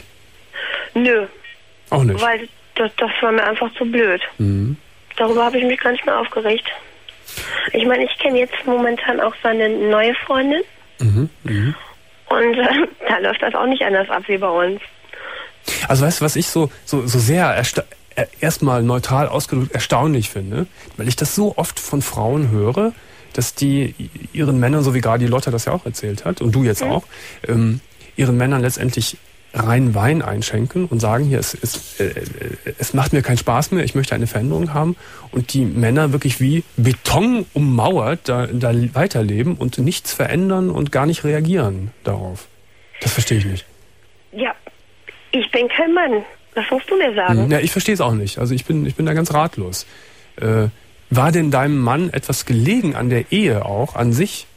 Nö. Auch nicht? Weil das, das war mir einfach zu blöd. Mhm. Darüber habe ich mich gar nicht mehr aufgeregt. Ich meine, ich kenne jetzt momentan auch seine neue Freundin. Mhm. Mhm. Und äh, da läuft das auch nicht anders ab wie bei uns. Also weißt du, was ich so, so, so sehr ersta- erstmal neutral ausgedrückt erstaunlich finde? Weil ich das so oft von Frauen höre, dass die ihren Männern, so wie gerade die Lotta das ja auch erzählt hat, und du jetzt mhm. auch, ähm, ihren Männern letztendlich rein Wein einschenken und sagen, hier, es, es, äh, es macht mir keinen Spaß mehr, ich möchte eine Veränderung haben. Und die Männer wirklich wie Beton ummauert da, da weiterleben und nichts verändern und gar nicht reagieren darauf. Das verstehe ich nicht. Ja, ich bin kein Mann. Das musst du mir sagen. Ja, ich verstehe es auch nicht. Also ich bin, ich bin da ganz ratlos. Äh, war denn deinem Mann etwas gelegen an der Ehe auch, an sich?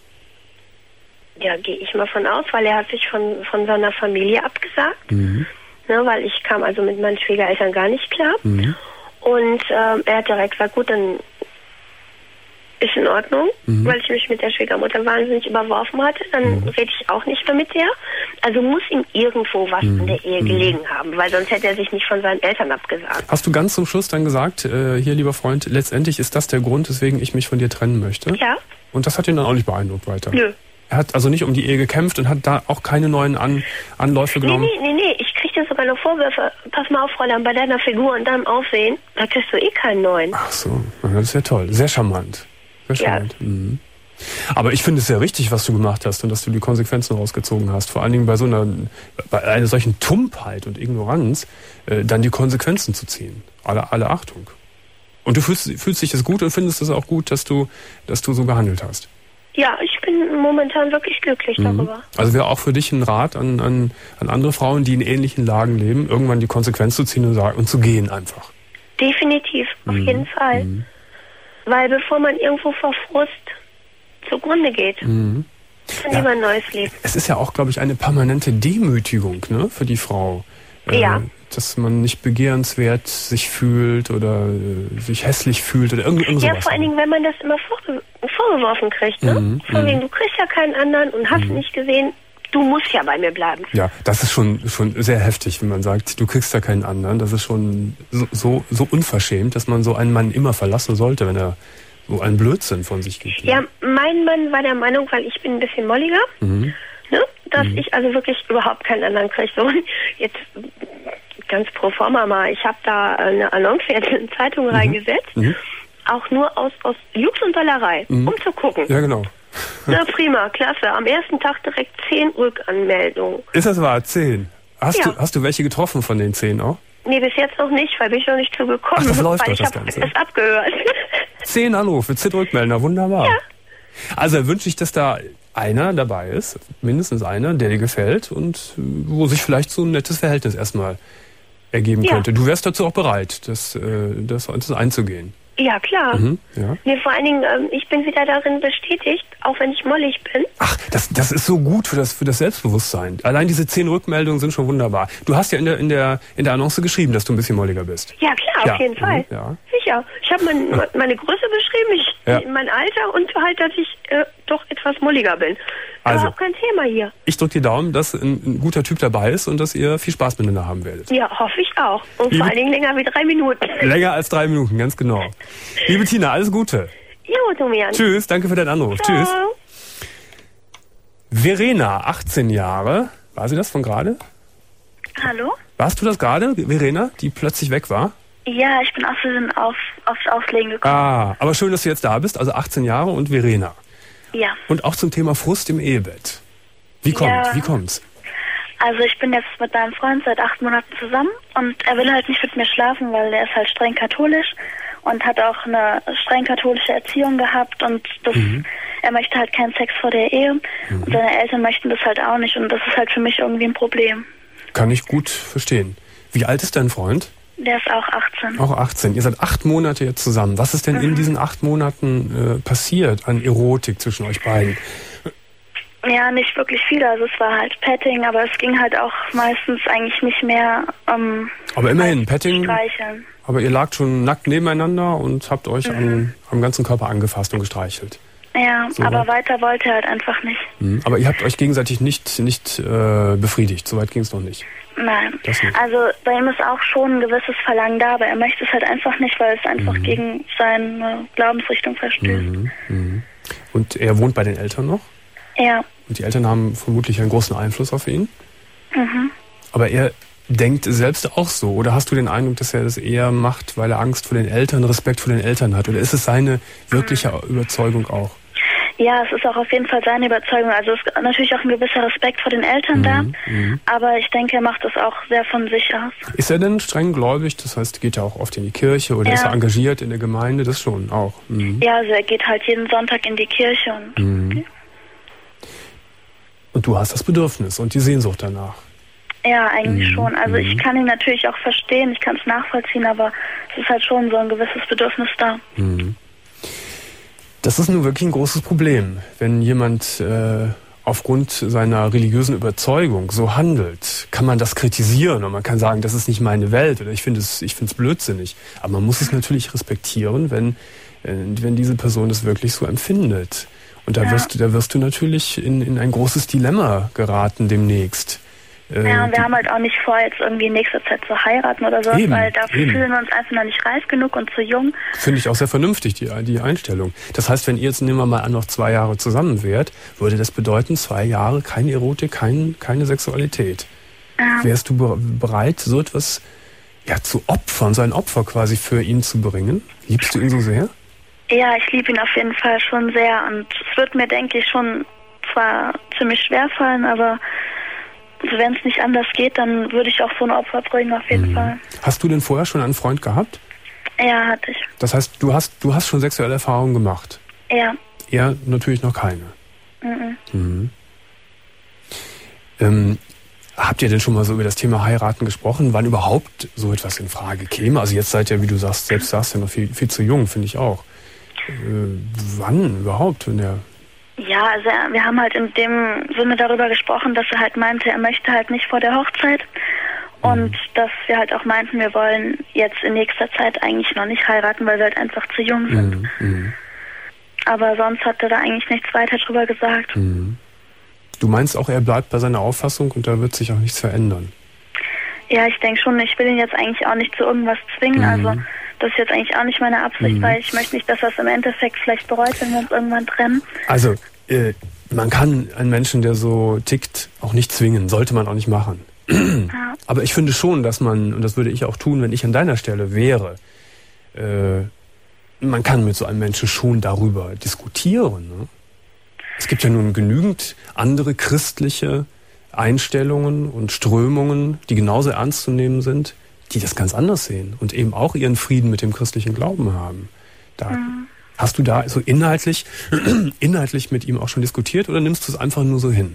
Ja, gehe ich mal von aus, weil er hat sich von, von seiner Familie abgesagt. Mhm. Ne, weil ich kam also mit meinen Schwiegereltern gar nicht klar. Mhm. Und ähm, er hat direkt gesagt, gut, dann ist in Ordnung, mhm. weil ich mich mit der Schwiegermutter wahnsinnig überworfen hatte. Dann mhm. rede ich auch nicht mehr mit der. Also muss ihm irgendwo was mhm. in der Ehe mhm. gelegen haben, weil sonst hätte er sich nicht von seinen Eltern abgesagt. Hast du ganz zum Schluss dann gesagt, äh, hier, lieber Freund, letztendlich ist das der Grund, weswegen ich mich von dir trennen möchte? Ja. Und das hat ihn dann auch nicht beeindruckt weiter? Nö. Er hat also nicht um die Ehe gekämpft und hat da auch keine neuen An- Anläufe genommen? Nee, nee, nee, nee. Ich kriegte sogar noch Vorwürfe. Pass mal auf, Fräulein, bei deiner Figur und deinem Aussehen, da kriegst du eh keinen neuen. Ach so, das ist ja toll. Sehr charmant. Sehr charmant. Ja. Mhm. Aber ich finde es sehr richtig, was du gemacht hast und dass du die Konsequenzen rausgezogen hast. Vor allen Dingen bei so einer, bei einer solchen Tumpheit und Ignoranz, äh, dann die Konsequenzen zu ziehen. Alle, alle Achtung. Und du fühlst, fühlst dich das gut und findest es auch gut, dass du, dass du so gehandelt hast. Ja, ich bin momentan wirklich glücklich mhm. darüber. Also wäre auch für dich ein Rat an, an, an andere Frauen, die in ähnlichen Lagen leben, irgendwann die Konsequenz zu ziehen und, sagen, und zu gehen einfach. Definitiv, auf mhm. jeden Fall. Mhm. Weil bevor man irgendwo vor Frust zugrunde geht, mhm. dann ja. lieber ein neues Leben. Es ist ja auch, glaube ich, eine permanente Demütigung, ne, für die Frau. Ja. Äh, dass man nicht begehrenswert sich fühlt oder äh, sich hässlich fühlt oder irgend, irgend ja, sowas. Ja, vor allen Dingen, wenn man das immer vorge- vorgeworfen kriegt, ne? Mhm. Von wegen, du kriegst ja keinen anderen und hast mhm. nicht gesehen, du musst ja bei mir bleiben. Ja, das ist schon schon sehr heftig, wenn man sagt, du kriegst da keinen anderen. Das ist schon so, so, so unverschämt, dass man so einen Mann immer verlassen sollte, wenn er so einen Blödsinn von sich gibt. Ja, mein Mann war der Meinung, weil ich bin ein bisschen molliger, mhm. ne, dass mhm. ich also wirklich überhaupt keinen anderen kriege. So, jetzt ganz pro forma mal, ich habe da eine Annonce in eine Zeitung mhm. reingesetzt, mhm. auch nur aus, aus Jux und Dollerei, mhm. um zu gucken. Ja, genau. Na prima, klasse. Am ersten Tag direkt zehn Rückanmeldungen. Ist das wahr? Zehn? Hast, ja. du, hast du welche getroffen von den zehn auch? Nee, bis jetzt noch nicht, weil bin ich noch nicht zugekommen. Ach, das läuft weil doch, ich das Ganze. es abgehört. Zehn Anrufe, zehn Rückmelder, wunderbar. Ja. Also wünsche ich, dass da einer dabei ist, mindestens einer, der dir gefällt und wo sich vielleicht so ein nettes Verhältnis erstmal ergeben ja. könnte. Du wärst dazu auch bereit, das, das, das einzugehen. Ja, klar. Mhm, ja. Nee, vor allen Dingen, ähm, ich bin wieder darin bestätigt, auch wenn ich mollig bin. Ach, das, das ist so gut für das, für das Selbstbewusstsein. Allein diese zehn Rückmeldungen sind schon wunderbar. Du hast ja in der, in der, in der Annonce geschrieben, dass du ein bisschen molliger bist. Ja, klar, ja. auf jeden Fall. Mhm, ja. Sicher. Ich habe mein, meine Größe beschrieben, ich, ja. mein Alter und halt, dass ich äh, doch etwas molliger bin. Also, überhaupt kein Thema hier. Ich drücke die Daumen, dass ein, ein guter Typ dabei ist und dass ihr viel Spaß miteinander haben werdet. Ja, hoffe ich auch. Und Liebe, vor allen Dingen länger wie drei Minuten. Länger als drei Minuten, ganz genau. Liebe Tina, alles Gute. Jo, Domian. Tschüss, danke für deinen Anruf. Ciao. Tschüss. Verena, achtzehn Jahre. War sie das von gerade? Hallo? Warst du das gerade, Verena, die plötzlich weg war? Ja, ich bin aus Versehen auf, aufs Auslegen gekommen. Ah, aber schön, dass du jetzt da bist. Also achtzehn Jahre und Verena. Ja. Und auch zum Thema Frust im Ehebett. Wie kommt, ja. wie kommt's? Also ich bin jetzt mit meinem Freund seit acht Monaten zusammen und er will halt nicht mit mir schlafen, weil er ist halt streng katholisch und hat auch eine streng katholische Erziehung gehabt und das, mhm. er möchte halt keinen Sex vor der Ehe mhm. und seine Eltern möchten das halt auch nicht und das ist halt für mich irgendwie ein Problem. Kann ich gut verstehen. Wie alt ist dein Freund? Der ist auch achtzehn. Auch achtzehn. Ihr seid acht Monate jetzt zusammen. Was ist denn mhm. in diesen acht Monaten äh, passiert an Erotik zwischen euch beiden? Ja, nicht wirklich viel. Also es war halt Petting, aber es ging halt auch meistens eigentlich nicht mehr um aber immerhin, Petting. Streicheln. Aber ihr lagt schon nackt nebeneinander und habt euch mhm. an, am ganzen Körper angefasst und gestreichelt. Ja, so, aber ne? weiter wollte er halt einfach nicht. Mhm. Aber ihr habt euch gegenseitig nicht, nicht äh, befriedigt. Soweit ging es noch nicht. Nein. Also bei ihm ist auch schon ein gewisses Verlangen da, aber er möchte es halt einfach nicht, weil es einfach mhm. gegen seine Glaubensrichtung verstößt. Mhm. Mhm. Und er wohnt bei den Eltern noch? Ja. Und die Eltern haben vermutlich einen großen Einfluss auf ihn? Mhm. Aber er denkt selbst auch so? Oder hast du den Eindruck, dass er das eher macht, weil er Angst vor den Eltern, Respekt vor den Eltern hat? Oder ist es seine wirkliche mhm. Überzeugung auch? Ja, es ist auch auf jeden Fall seine Überzeugung. Also es ist natürlich auch ein gewisser Respekt vor den Eltern mhm. da. Mhm. Aber ich denke, er macht das auch sehr von sich aus. Ist er denn streng gläubig? Das heißt, geht er auch oft in die Kirche oder ja. ist er engagiert in der Gemeinde? Das schon auch. Mhm. Ja, also er geht halt jeden Sonntag in die Kirche. Und, mhm. okay. und du hast das Bedürfnis und die Sehnsucht danach? Ja, eigentlich mhm. schon. Also mhm. ich kann ihn natürlich auch verstehen, ich kann es nachvollziehen, aber es ist halt schon so ein gewisses Bedürfnis da. Mhm. Das ist nun wirklich ein großes Problem, wenn jemand äh, aufgrund seiner religiösen Überzeugung so handelt. Kann man das kritisieren und man kann sagen, das ist nicht meine Welt oder ich finde es, ich finde es blödsinnig. Aber man muss es natürlich respektieren, wenn, äh, wenn diese Person es wirklich so empfindet. Und da ja. wirst du, da wirst du natürlich in, in ein großes Dilemma geraten demnächst. Ja, und wir haben halt auch nicht vor, jetzt irgendwie in nächster Zeit zu heiraten oder so, eben, weil dafür eben. fühlen wir uns einfach noch nicht reif genug und zu jung. Finde ich auch sehr vernünftig, die, die Einstellung. Das heißt, wenn ihr jetzt, nehmen wir mal an, noch zwei Jahre zusammen wärt, würde das bedeuten, zwei Jahre keine Erotik, kein, keine Sexualität. Ja. Wärst du be- bereit, so etwas ja, zu opfern, so ein Opfer quasi für ihn zu bringen? Liebst du ihn so sehr? Ja, ich liebe ihn auf jeden Fall schon sehr und es wird mir, denke ich, schon zwar ziemlich schwer fallen, aber also wenn es nicht anders geht, dann würde ich auch so ein Opfer bringen, auf jeden mhm. Fall. Hast du denn vorher schon einen Freund gehabt? Ja, hatte ich. Das heißt, du hast, du hast schon sexuelle Erfahrungen gemacht? Ja. Er natürlich noch keine? Mhm. Mhm. Ähm, habt ihr denn schon mal so über das Thema Heiraten gesprochen? Wann überhaupt so etwas in Frage käme? Also jetzt seid ihr, wie du sagst, selbst sagst ja noch viel, viel zu jung, finde ich auch. Äh, wann überhaupt? Wenn der Ja, also wir haben halt in dem Sinne darüber gesprochen, dass er halt meinte, er möchte halt nicht vor der Hochzeit und mhm. dass wir halt auch meinten, wir wollen jetzt in nächster Zeit eigentlich noch nicht heiraten, weil wir halt einfach zu jung sind. Mhm. Aber sonst hat er da eigentlich nichts weiter drüber gesagt. Mhm. Du meinst auch, er bleibt bei seiner Auffassung und da wird sich auch nichts verändern? Ja, ich denke schon, ich will ihn jetzt eigentlich auch nicht zu irgendwas zwingen, mhm. also das ist jetzt eigentlich auch nicht meine Absicht, mhm. weil ich möchte nicht, dass er es im Endeffekt vielleicht bereut, wenn wir uns irgendwann trennen. Also, äh, man kann einen Menschen, der so tickt, auch nicht zwingen, sollte man auch nicht machen. Ja. Aber ich finde schon, dass man, und das würde ich auch tun, wenn ich an deiner Stelle wäre, äh, man kann mit so einem Menschen schon darüber diskutieren. Ne? Es gibt ja nun genügend andere christliche Einstellungen und Strömungen, die genauso ernst zu nehmen sind, die das ganz anders sehen und eben auch ihren Frieden mit dem christlichen Glauben haben. Da, mhm. Hast du da so inhaltlich, inhaltlich mit ihm auch schon diskutiert oder nimmst du es einfach nur so hin?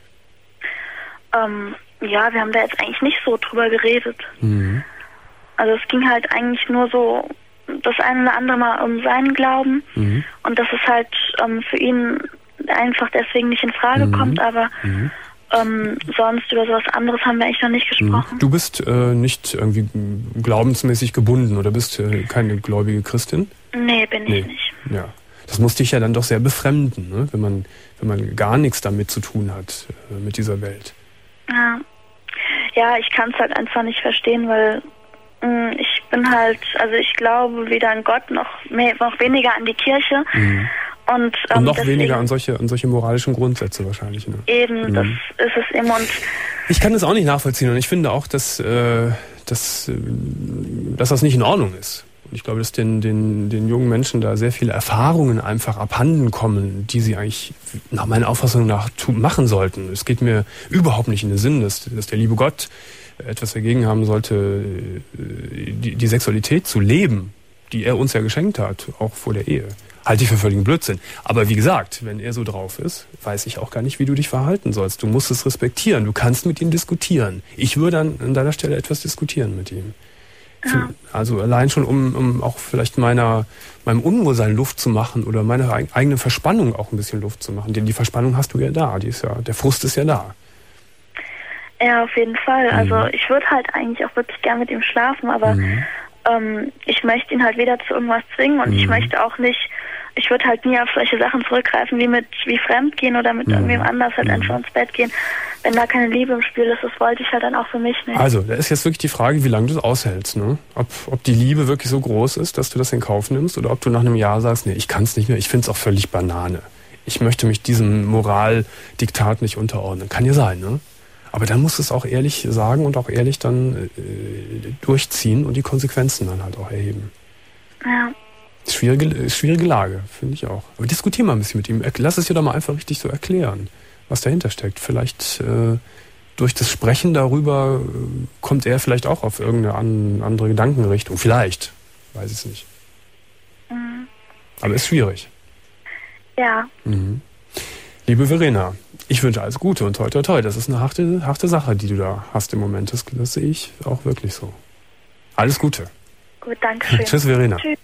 Ähm, ja, wir haben da jetzt eigentlich nicht so drüber geredet. Mhm. Also es ging halt eigentlich nur so das eine oder andere Mal um seinen Glauben mhm. und dass es halt ähm, für ihn einfach deswegen nicht in Frage mhm. kommt, aber mhm. ähm, sonst über sowas anderes haben wir eigentlich noch nicht gesprochen. Du bist äh, nicht irgendwie glaubensmäßig gebunden oder bist äh, keine gläubige Christin? Nee, bin nee. ich nicht. Ja, das muss dich ja dann doch sehr befremden, ne? wenn man wenn man gar nichts damit zu tun hat, äh, mit dieser Welt. Ja, ja, ich kann es halt einfach nicht verstehen, weil mh, ich bin halt, also ich glaube weder an Gott noch, mehr, noch weniger an die Kirche. Mhm. Und, ähm, und noch deswegen, weniger an solche, an solche moralischen Grundsätze wahrscheinlich. Ne? Eben, mhm. das ist es eben. Und ich kann das auch nicht nachvollziehen und ich finde auch, dass, äh, dass, äh, dass das nicht in Ordnung ist. Und ich glaube, dass den, den, den jungen Menschen da sehr viele Erfahrungen einfach abhanden kommen, die sie eigentlich nach meiner Auffassung nach tun, machen sollten. Es geht mir überhaupt nicht in den Sinn, dass, dass der liebe Gott etwas dagegen haben sollte, die, die Sexualität zu leben, die er uns ja geschenkt hat, auch vor der Ehe. Halte ich für völligen Blödsinn. Aber wie gesagt, wenn er so drauf ist, weiß ich auch gar nicht, wie du dich verhalten sollst. Du musst es respektieren. Du kannst mit ihm diskutieren. Ich würde an, an deiner Stelle etwas diskutieren mit ihm. Ja. Also allein schon, um, um auch vielleicht meiner, meinem Unwohlsein Luft zu machen oder meiner eigenen Verspannung auch ein bisschen Luft zu machen. Denn die Verspannung hast du ja da. Die ist ja, der Frust ist ja da. Ja, auf jeden Fall. Mhm. Also ich würde halt eigentlich auch wirklich gern mit ihm schlafen, aber mhm. ähm, ich möchte ihn halt weder zu irgendwas zwingen und mhm. ich möchte auch nicht, ich würde halt nie auf solche Sachen zurückgreifen, wie mit wie Fremdgehen oder mit mhm. irgendwem anders halt mhm. einfach ins Bett gehen. Wenn da keine Liebe im Spiel ist, das wollte ich halt dann auch für mich nicht. Also, da ist jetzt wirklich die Frage, wie lange du es aushältst, ne? Ob, ob die Liebe wirklich so groß ist, dass du das in Kauf nimmst, oder ob du nach einem Jahr sagst, nee, ich kann es nicht mehr, ich finde es auch völlig Banane. Ich möchte mich diesem Moraldiktat nicht unterordnen. Kann ja sein, ne? Aber dann musst du es auch ehrlich sagen und auch ehrlich dann äh, durchziehen und die Konsequenzen dann halt auch erheben. Ja. Schwierige, schwierige Lage, finde ich auch. Aber diskutier mal ein bisschen mit ihm. Lass es dir doch mal einfach richtig so erklären, was dahinter steckt. Vielleicht äh, durch das Sprechen darüber äh, kommt er vielleicht auch auf irgendeine an, andere Gedankenrichtung. Vielleicht. Weiß es nicht. Mhm. Aber ist schwierig. Ja. Mhm. Liebe Verena, ich wünsche alles Gute und toi toi toi. Das ist eine harte, harte Sache, die du da hast im Moment. Das, das sehe ich auch wirklich so. Alles Gute. Gut, danke schön. Tschüss, Verena. Tschüss.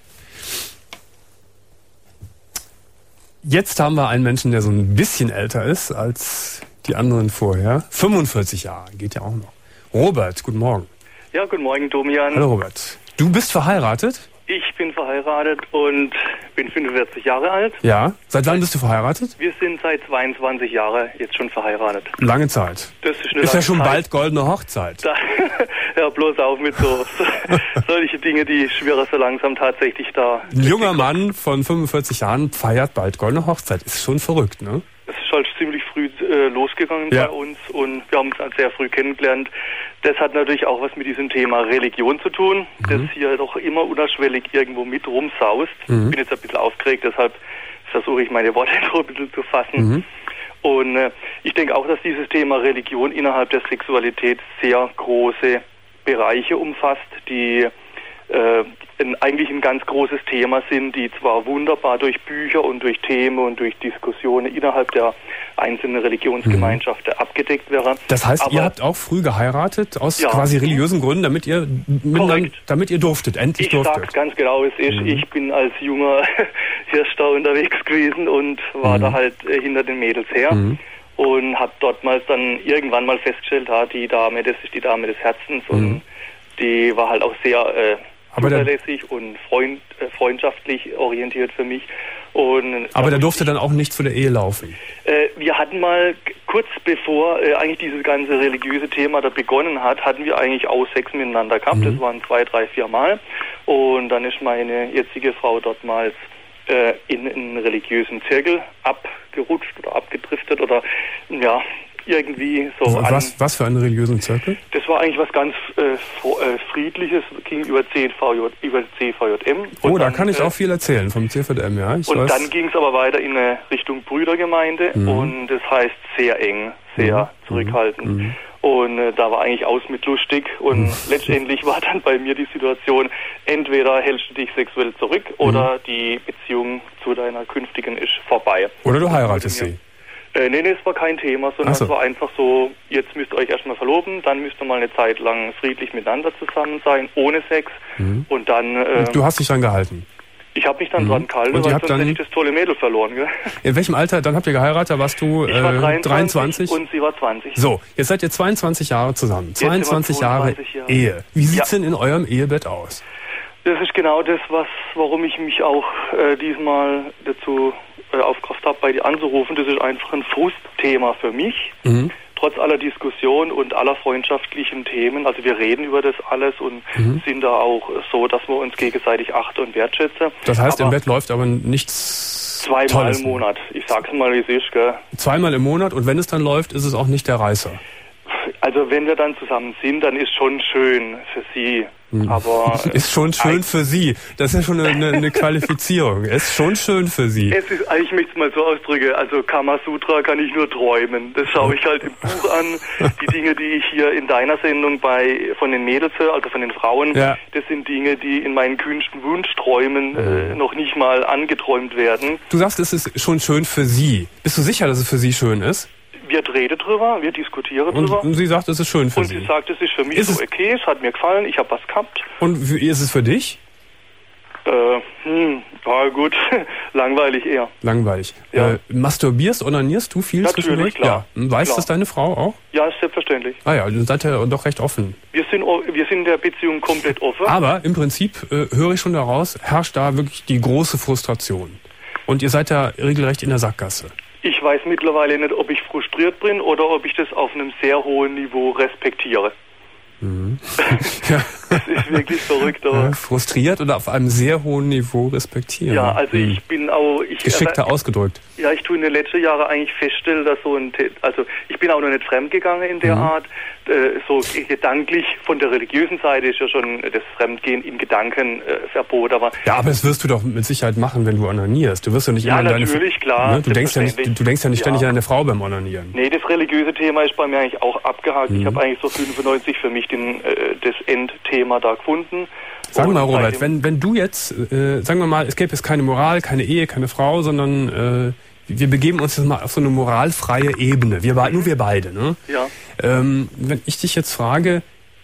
Jetzt haben wir einen Menschen, der so ein bisschen älter ist als die anderen vorher. fünfundvierzig Jahre, geht ja auch noch. Robert, guten Morgen. Ja, guten Morgen, Domian. Hallo Robert. Du bist verheiratet? Ich bin verheiratet und bin fünfundvierzig Jahre alt. Ja. Seit wann bist du verheiratet? Wir sind seit zweiundzwanzig Jahren jetzt schon verheiratet. Lange Zeit. Das ist, eine ist ja schon Zeit. Bald goldene Hochzeit. Da, ja, bloß auf mit so solche Dinge, die schwerer so langsam tatsächlich da. Ein junger Mann von fünfundvierzig Jahren feiert bald goldene Hochzeit. Ist schon verrückt, ne? Es ist halt ziemlich früh äh, losgegangen ja. bei uns und wir haben uns halt sehr früh kennengelernt. Das hat natürlich auch was mit diesem Thema Religion zu tun, mhm. das hier doch immer unterschwellig irgendwo mit rumsaust. Ich mhm. bin jetzt ein bisschen aufgeregt, deshalb versuche ich meine Worte noch ein bisschen zu fassen. Mhm. Und äh, ich denke auch, dass dieses Thema Religion innerhalb der Sexualität sehr große Bereiche umfasst, die äh, ein, eigentlich ein ganz großes Thema sind, die zwar wunderbar durch Bücher und durch Themen und durch Diskussionen innerhalb der einzelnen Religionsgemeinschaften mhm. abgedeckt wäre. Das heißt, aber ihr habt auch früh geheiratet aus ja. quasi religiösen Gründen, damit ihr miteinander, damit ihr durftet, endlich ich durftet. Ich sag's ganz genau, es ist, mhm. ich bin als junger Hirsch da unterwegs gewesen und war mhm. da halt äh, hinter den Mädels her. Mhm. Und habe dort mal dann irgendwann mal festgestellt, ja, die Dame, das ist die Dame des Herzens mhm. und die war halt auch sehr äh, zuverlässig und freund, äh, freundschaftlich orientiert für mich. Und aber der durfte dann auch nicht zu der Ehe laufen? Äh, wir hatten mal kurz bevor äh, eigentlich dieses ganze religiöse Thema da begonnen hat, hatten wir eigentlich auch Sex miteinander gehabt. Mhm. Das waren zwei, drei, vier Mal. Und dann ist meine jetzige Frau dortmals äh, in einen religiösen Zirkel abgerutscht oder abgedriftet oder ja, irgendwie so. Was, was für einen religiösen Zirkel? Das war eigentlich was ganz äh, Friedliches, ging über C V J, über C V J M. Und oh, da dann, kann ich auch viel erzählen vom C V J M, ja. Ich und weiß. Dann ging es aber weiter in eine Richtung Brüdergemeinde mhm. und das heißt sehr eng, sehr mhm. zurückhaltend. Mhm. Und äh, da war eigentlich aus mit lustig und mhm. letztendlich war dann bei mir die Situation, entweder hältst du dich sexuell zurück mhm. oder die Beziehung zu deiner künftigen ist vorbei. Oder du heiratest sie. Äh, nee, nee, es war kein Thema, sondern so. Es war einfach so, jetzt müsst ihr euch erstmal verloben, dann müsst ihr mal eine Zeit lang friedlich miteinander zusammen sein, ohne Sex mhm. und dann... Äh, du hast dich dann gehalten? Ich habe mich dann mhm. dran gehalten, weil sonst hätte ich das tolle Mädel verloren. Gell? In welchem Alter, dann habt ihr geheiratet, warst du äh, ich war dreiundzwanzig dreiundzwanzig und sie war zwanzig. So, jetzt seid ihr zweiundzwanzig Jahre zusammen, zweiundzwanzig Jahre, Jahre Ehe. Wie sieht's ja. denn in eurem Ehebett aus? Das ist genau das, was, warum ich mich auch äh, diesmal dazu äh, aufgerafft habe, bei dir anzurufen. Das ist einfach ein Frustthema für mich. Mhm. Trotz aller Diskussion und aller freundschaftlichen Themen. Also wir reden über das alles und mhm. sind da auch so, dass wir uns gegenseitig achten und wertschätzen. Das heißt, aber im Bett läuft aber nichts Zweimal Tolles. im Monat. Ich sag's mal, wie es ist, gell. Zweimal im Monat und wenn es dann läuft, ist es auch nicht der Reißer. Also wenn wir dann zusammen sind, dann ist schon schön für sie. Aber ist schon schön für Sie. Das ist ja schon eine, eine Qualifizierung. Ist schon schön für Sie. Es ist, ich möchte es mal so ausdrücken, also Kama Sutra kann ich nur träumen. Das schaue ich halt im Buch an. Die Dinge, die ich hier in deiner Sendung bei von den Mädels höre, also von den Frauen, ja. das sind Dinge, die in meinen kühnsten Wunschträumen äh, noch nicht mal angeträumt werden. Du sagst, es ist schon schön für Sie. Bist du sicher, dass es für Sie schön ist? Wir reden drüber, wir diskutieren und, drüber. Und sie sagt, es ist schön für und sie. Und sie sagt, es ist für mich ist so okay, es hat mir gefallen, ich habe was gehabt. Und wie ist es für dich? Äh, hm, ja gut, langweilig eher. Langweilig. Ja. Äh, masturbierst, onanierst du viel Natürlich, zwischendurch? Klar. Ja. Weiß klar. das deine Frau auch? Ja, ist selbstverständlich. Ah ja, du seid ja doch recht offen. Wir sind, wir sind in der Beziehung komplett offen. Aber im Prinzip, äh, höre ich schon daraus, herrscht da wirklich die große Frustration. Und ihr seid ja regelrecht in der Sackgasse. Ich weiß mittlerweile nicht, ob ich frustriert bin oder ob ich das auf einem sehr hohen Niveau respektiere. Mhm. Ja. Das ist wirklich verrückt. Aber ja, frustriert oder auf einem sehr hohen Niveau respektieren. Ja, also mhm. ich bin auch... Ich, Geschickter äh, ausgedrückt. Ja, ich tue in den letzten Jahren eigentlich feststellen, dass so ein... Also ich bin auch noch nicht fremdgegangen in der mhm. Art. Äh, so gedanklich von der religiösen Seite ist ja schon das Fremdgehen in Gedanken äh, Verbot. Aber ja, aber das wirst du doch mit Sicherheit machen, wenn du onanierst. Du wirst ja nicht ja, immer an natürlich, deine... klar. Ne? Du, denkst ja nicht, du denkst ja nicht ständig ja. an deine Frau beim Onanieren. Nee, das religiöse Thema ist bei mir eigentlich auch abgehakt. Mhm. Ich habe eigentlich so fünfundneunzig für mich den, äh, das Endthema da gefunden. Sag mal, Robert, wenn, wenn du jetzt, äh, sagen wir mal, es gäbe jetzt keine Moral, keine Ehe, keine Frau, sondern äh, wir begeben uns jetzt mal auf so eine moralfreie Ebene. Wir beide, nur wir beide, ne? Ja. Ähm, wenn ich dich jetzt frage,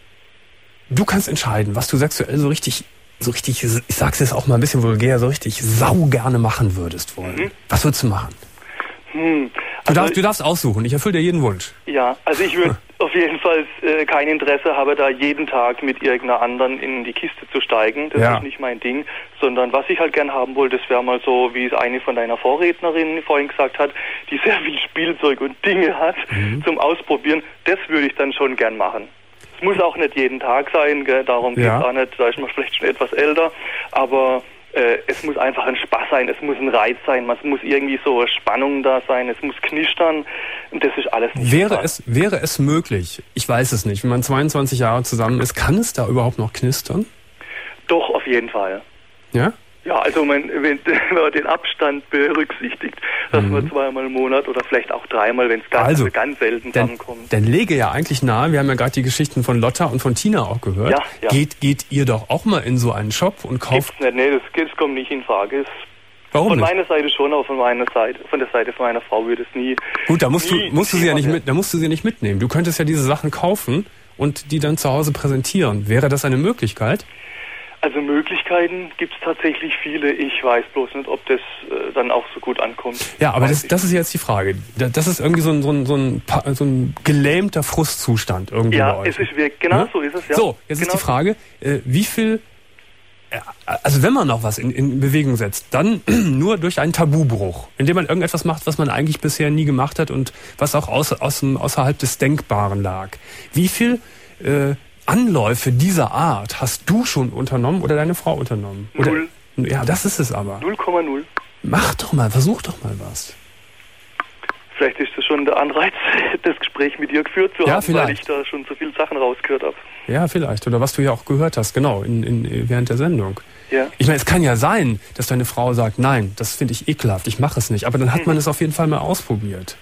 du kannst entscheiden, was du sexuell so richtig, so richtig, ich sag's jetzt auch mal ein bisschen vulgär, so richtig sau gerne machen würdest wollen. Mhm. Was würdest du machen? Hm. Du, also, darfst, du darfst aussuchen, ich erfülle dir jeden Wunsch. Ja, also ich würde auf jeden Fall äh, kein Interesse haben, da jeden Tag mit irgendeiner anderen in die Kiste zu steigen. Das ja. ist nicht mein Ding. Sondern was ich halt gern haben wollte, das wäre mal so, wie es eine von deiner Vorrednerinnen vorhin gesagt hat, die sehr viel Spielzeug und Dinge hat mhm. zum Ausprobieren. Das würde ich dann schon gern machen. Es muss auch nicht jeden Tag sein, gell? Darum geht es ja. auch nicht, da ist man vielleicht schon etwas älter. Aber äh, es muss einfach ein Spaß sein, es muss ein Reiz sein, es muss irgendwie so Spannung da sein, es muss knistern. Und das ist alles nicht wäre es Wäre es möglich, ich weiß es nicht, wenn man zweiundzwanzig Jahre zusammen ist, kann es da überhaupt noch knistern? Doch, auf jeden Fall. Ja? Ja, also man, wenn, wenn man den Abstand berücksichtigt, dass mhm. man zweimal im Monat oder vielleicht auch dreimal, wenn es ganz, also, ganz selten zusammenkommt. Dann lege ja eigentlich nahe, wir haben ja gerade die Geschichten von Lotta und von Tina auch gehört. Ja, ja. Geht, geht ihr doch auch mal in so einen Shop und kauft... Gibt's nicht, nee, das, das kommt nicht in Frage. Das Warum von nicht? meiner Seite schon, aber von meiner Seite, von der Seite von meiner Frau würde es nie... Gut, da musst nie, du, musst du sie ja nicht mit, da musst du sie nicht mitnehmen. Du könntest ja diese Sachen kaufen und die dann zu Hause präsentieren. Wäre das eine Möglichkeit? Also Möglichkeiten gibt es tatsächlich viele. Ich weiß bloß nicht, ob das äh, dann auch so gut ankommt. Ja, aber das, das ist jetzt die Frage. Das ist irgendwie so ein, so ein, so ein, so ein gelähmter Frustzustand irgendwie ja, bei euch. Es ist wirklich, genau ja? so ist es. Ja. So, jetzt genau. ist die Frage, äh, wie viel also wenn man noch was in, in Bewegung setzt, dann nur durch einen Tabubruch, indem man irgendetwas macht, was man eigentlich bisher nie gemacht hat und was auch außer, außer, außerhalb des Denkbaren lag. Wie viel äh, Anläufe dieser Art hast du schon unternommen oder deine Frau unternommen? Oder, Null. Ja, das ist es aber. null Komma null. Mach doch mal, versuch doch mal was. Vielleicht ist das schon der Anreiz, das Gespräch mit dir geführt zu ja, haben, vielleicht. weil ich da schon so viele Sachen rausgehört habe. Ja, vielleicht. Oder was du ja auch gehört hast, genau, in, in, während der Sendung. Ja. Ich meine, es kann ja sein, dass deine Frau sagt, nein, das finde ich ekelhaft, ich mache es nicht. Aber dann hat man es auf jeden Fall mal ausprobiert.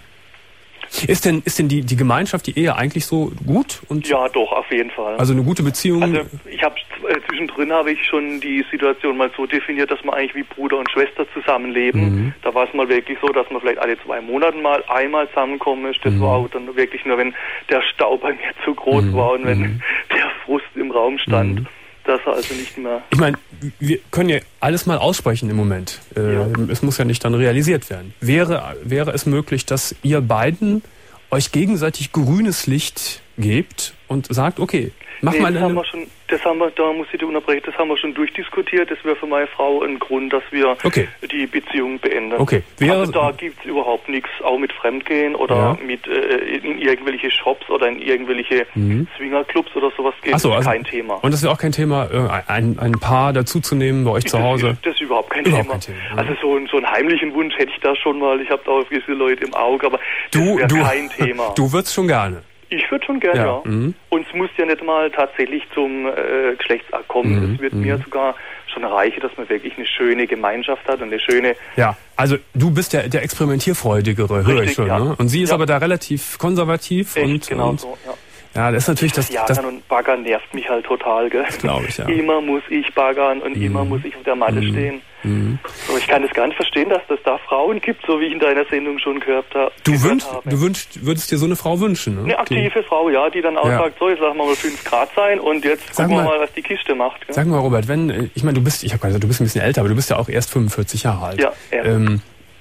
Ist denn, ist denn die, die Gemeinschaft, die Ehe eigentlich so gut? Und ja, doch, auf jeden Fall. Also eine gute Beziehung? Also ich habe äh, zwischendrin habe ich schon die Situation mal so definiert, dass wir eigentlich wie Bruder und Schwester zusammenleben. Mhm. Da war es mal wirklich so, dass man vielleicht alle zwei Monate mal einmal zusammenkommen ist. Das mhm. war auch dann wirklich nur, wenn der Stau bei mir zu groß mhm. war und wenn mhm. der Frust im Raum stand. Mhm. Das er also nicht mehr. Ich meine, wir können ja alles mal aussprechen im Moment. Äh, ja. Es muss ja nicht dann realisiert werden. Wäre, wäre es möglich, dass ihr beiden euch gegenseitig grünes Licht gebt und sagt, okay, mach nee, mal das eine... haben wir schon, das haben wir, da muss ich dir unterbrechen, das haben wir schon durchdiskutiert. Das wäre für meine Frau ein Grund, dass wir okay. die Beziehung beenden. Okay. Wäre, also da gibt es überhaupt nichts, auch mit Fremdgehen oder ja. mit äh, in irgendwelche Shops oder in irgendwelche mhm. Swingerclubs oder sowas geht. So, das ist also, kein Thema. Und das wäre auch kein Thema, ein, ein Paar dazuzunehmen bei euch das zu Hause? Ist, das ist überhaupt kein überhaupt Thema. Kein Thema ja. Also so, so einen heimlichen Wunsch hätte ich da schon mal. Ich habe da auch gewisse Leute im Auge, aber das wäre kein Thema. Du würdest schon gerne? Ich würde schon gerne, ja. ja. Mhm. Und es muss ja nicht mal tatsächlich zum äh, Geschlechtsakt kommen. Es mhm. wird mhm. mir sogar schon reichen, dass man wirklich eine schöne Gemeinschaft hat und eine schöne... Ja, also du bist der, der Experimentierfreudigere, höre ich schon. Ja. Ne? Und sie ist ja. aber da relativ konservativ. Echt, und genau und, so, ja. Ja, das ist natürlich das... Jagen das und Baggern nervt mich halt total, gell? Das glaube ich, ja. Immer muss ich baggern und mhm. immer muss ich auf der Matte mhm. stehen. Mhm. So, ich kann das gar nicht verstehen, dass das da Frauen gibt, so wie ich in deiner Sendung schon gehört habe. Du, wünsch, du wünschst, würdest dir so eine Frau wünschen, ne? Eine aktive die, Frau, ja, die dann auch ja. sagt, so, jetzt lassen wir mal fünf Grad sein und jetzt sag gucken mal, wir mal, was die Kiste macht. Gell? Sag mal, Robert, wenn, ich meine, du bist, ich habe gerade gesagt, du bist ein bisschen älter, aber du bist ja auch erst fünfundvierzig Jahre alt. Ja, ja. Ähm,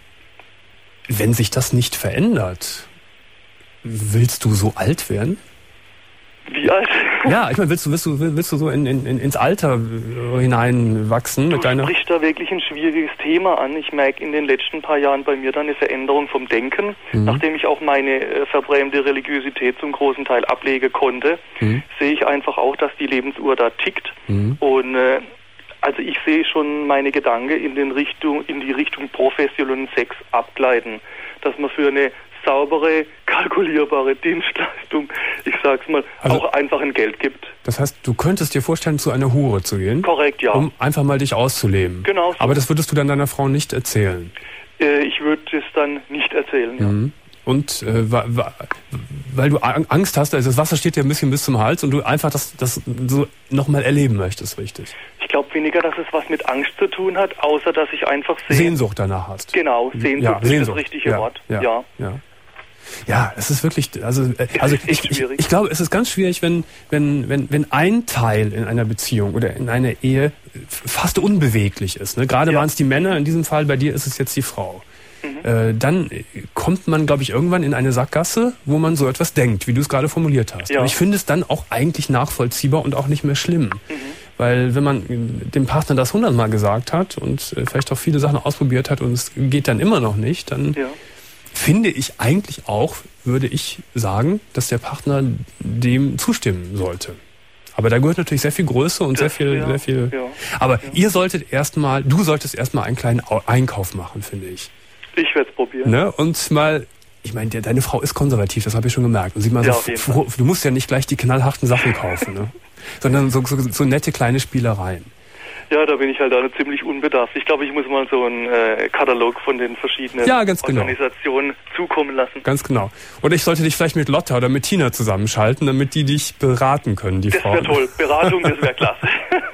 wenn sich das nicht verändert, willst du so alt werden? Wie alt? Ja, ich meine, willst du, willst du, willst du so in, in, ins Alter hineinwachsen mit deiner... Du sprichst da wirklich ein schwieriges Thema an. Ich merke in den letzten paar Jahren bei mir dann eine Veränderung vom Denken. Mhm. Nachdem ich auch meine äh, verbrämte Religiosität zum großen Teil ablegen konnte, mhm. sehe ich einfach auch, dass die Lebensuhr da tickt. Mhm. Und äh, also ich sehe schon meine Gedanken in, den Richtung, in die Richtung professionellen Sex abgleiten. Dass man für eine saubere, kalkulierbare Dienstleistung, ich sag's mal, also, auch einfach ein Geld gibt. Das heißt, du könntest dir vorstellen, zu einer Hure zu gehen? Korrekt, ja. Um einfach mal dich auszuleben. Genau so. Aber das würdest du dann deiner Frau nicht erzählen? Äh, ich würde es dann nicht erzählen, ja. Mhm. Und äh, weil du Angst hast, also das Wasser steht dir ein bisschen bis zum Hals und du einfach das, das so nochmal erleben möchtest, richtig? Ich glaube weniger, dass es was mit Angst zu tun hat, außer dass ich einfach sehe... Sehnsucht danach hast. Genau, Sehnsucht ja, ist Sehnsucht. das richtige ja, Wort. Ja, ja. ja. Ja, es ist wirklich, also, also ich, ich, ich glaube, es ist ganz schwierig, wenn, wenn, wenn, wenn ein Teil in einer Beziehung oder in einer Ehe fast unbeweglich ist. Ne? Gerade ja. waren es die Männer, in diesem Fall bei dir ist es jetzt die Frau. Mhm. Äh, dann kommt man, glaube ich, irgendwann in eine Sackgasse, wo man so etwas denkt, wie du es gerade formuliert hast. Ja. Und ich finde es dann auch eigentlich nachvollziehbar und auch nicht mehr schlimm. Mhm. Weil wenn man dem Partner das hundertmal gesagt hat und vielleicht auch viele Sachen ausprobiert hat und es geht dann immer noch nicht, dann... Ja. Finde ich eigentlich auch, würde ich sagen, dass der Partner dem zustimmen sollte. Aber da gehört natürlich sehr viel Größe und das, sehr viel, ja, sehr viel. Ja, aber ja. ihr solltet erstmal, du solltest erstmal einen kleinen Einkauf machen, finde ich. Ich werde es probieren. Ne? Und mal, ich meine, deine Frau ist konservativ, das habe ich schon gemerkt. Und sie mal ja, so, froh, du musst ja nicht gleich die knallharten Sachen kaufen, ne? Sondern so, so, so nette kleine Spielereien. Ja, da bin ich halt auch ziemlich unbedarft. Ich glaube, ich muss mal so einen äh, Katalog von den verschiedenen ja, ganz genau. Organisationen zukommen lassen. Ganz genau. Oder ich sollte dich vielleicht mit Lotta oder mit Tina zusammenschalten, damit die dich beraten können, die Frauen. Das wäre toll. Beratung, das wäre klasse.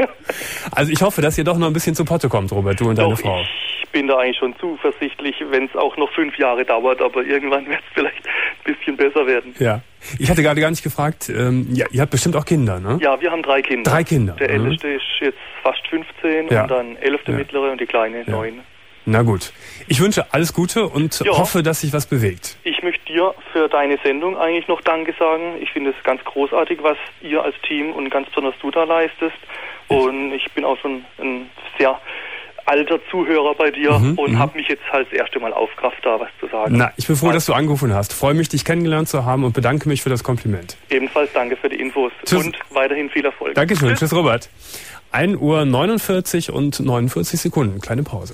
Also ich hoffe, dass ihr doch noch ein bisschen zu Potte kommt, Robert, du und doch, deine Frau. Ich bin da eigentlich schon zuversichtlich, wenn es auch noch fünf Jahre dauert, aber irgendwann wird es vielleicht ein bisschen besser werden. Ja. Ich hatte gerade gar nicht gefragt, ähm, ja, ihr habt bestimmt auch Kinder, ne? Ja, wir haben drei Kinder. Drei Kinder. Der mhm. älteste ist jetzt fast fünfzehn ja. und dann elf der ja. mittlere und die kleine ja. neun. Na gut. Ich wünsche alles Gute und ja. hoffe, dass sich was bewegt. Ich möchte dir für deine Sendung eigentlich noch Danke sagen. Ich finde es ganz großartig, was ihr als Team und ganz besonders du da leistest. Und ich bin auch schon ein sehr alter Zuhörer bei dir mhm, und habe mich jetzt halt das erste Mal aufgerafft, da was zu sagen. Na, ich bin froh, dass du angerufen hast. Freue mich, dich kennengelernt zu haben und bedanke mich für das Kompliment. Ebenfalls danke für die Infos. Tschüss. Und weiterhin viel Erfolg. Dankeschön. Tschüss, Tschüss Robert. ein Uhr neunundvierzig und neunundvierzig Sekunden. Kleine Pause.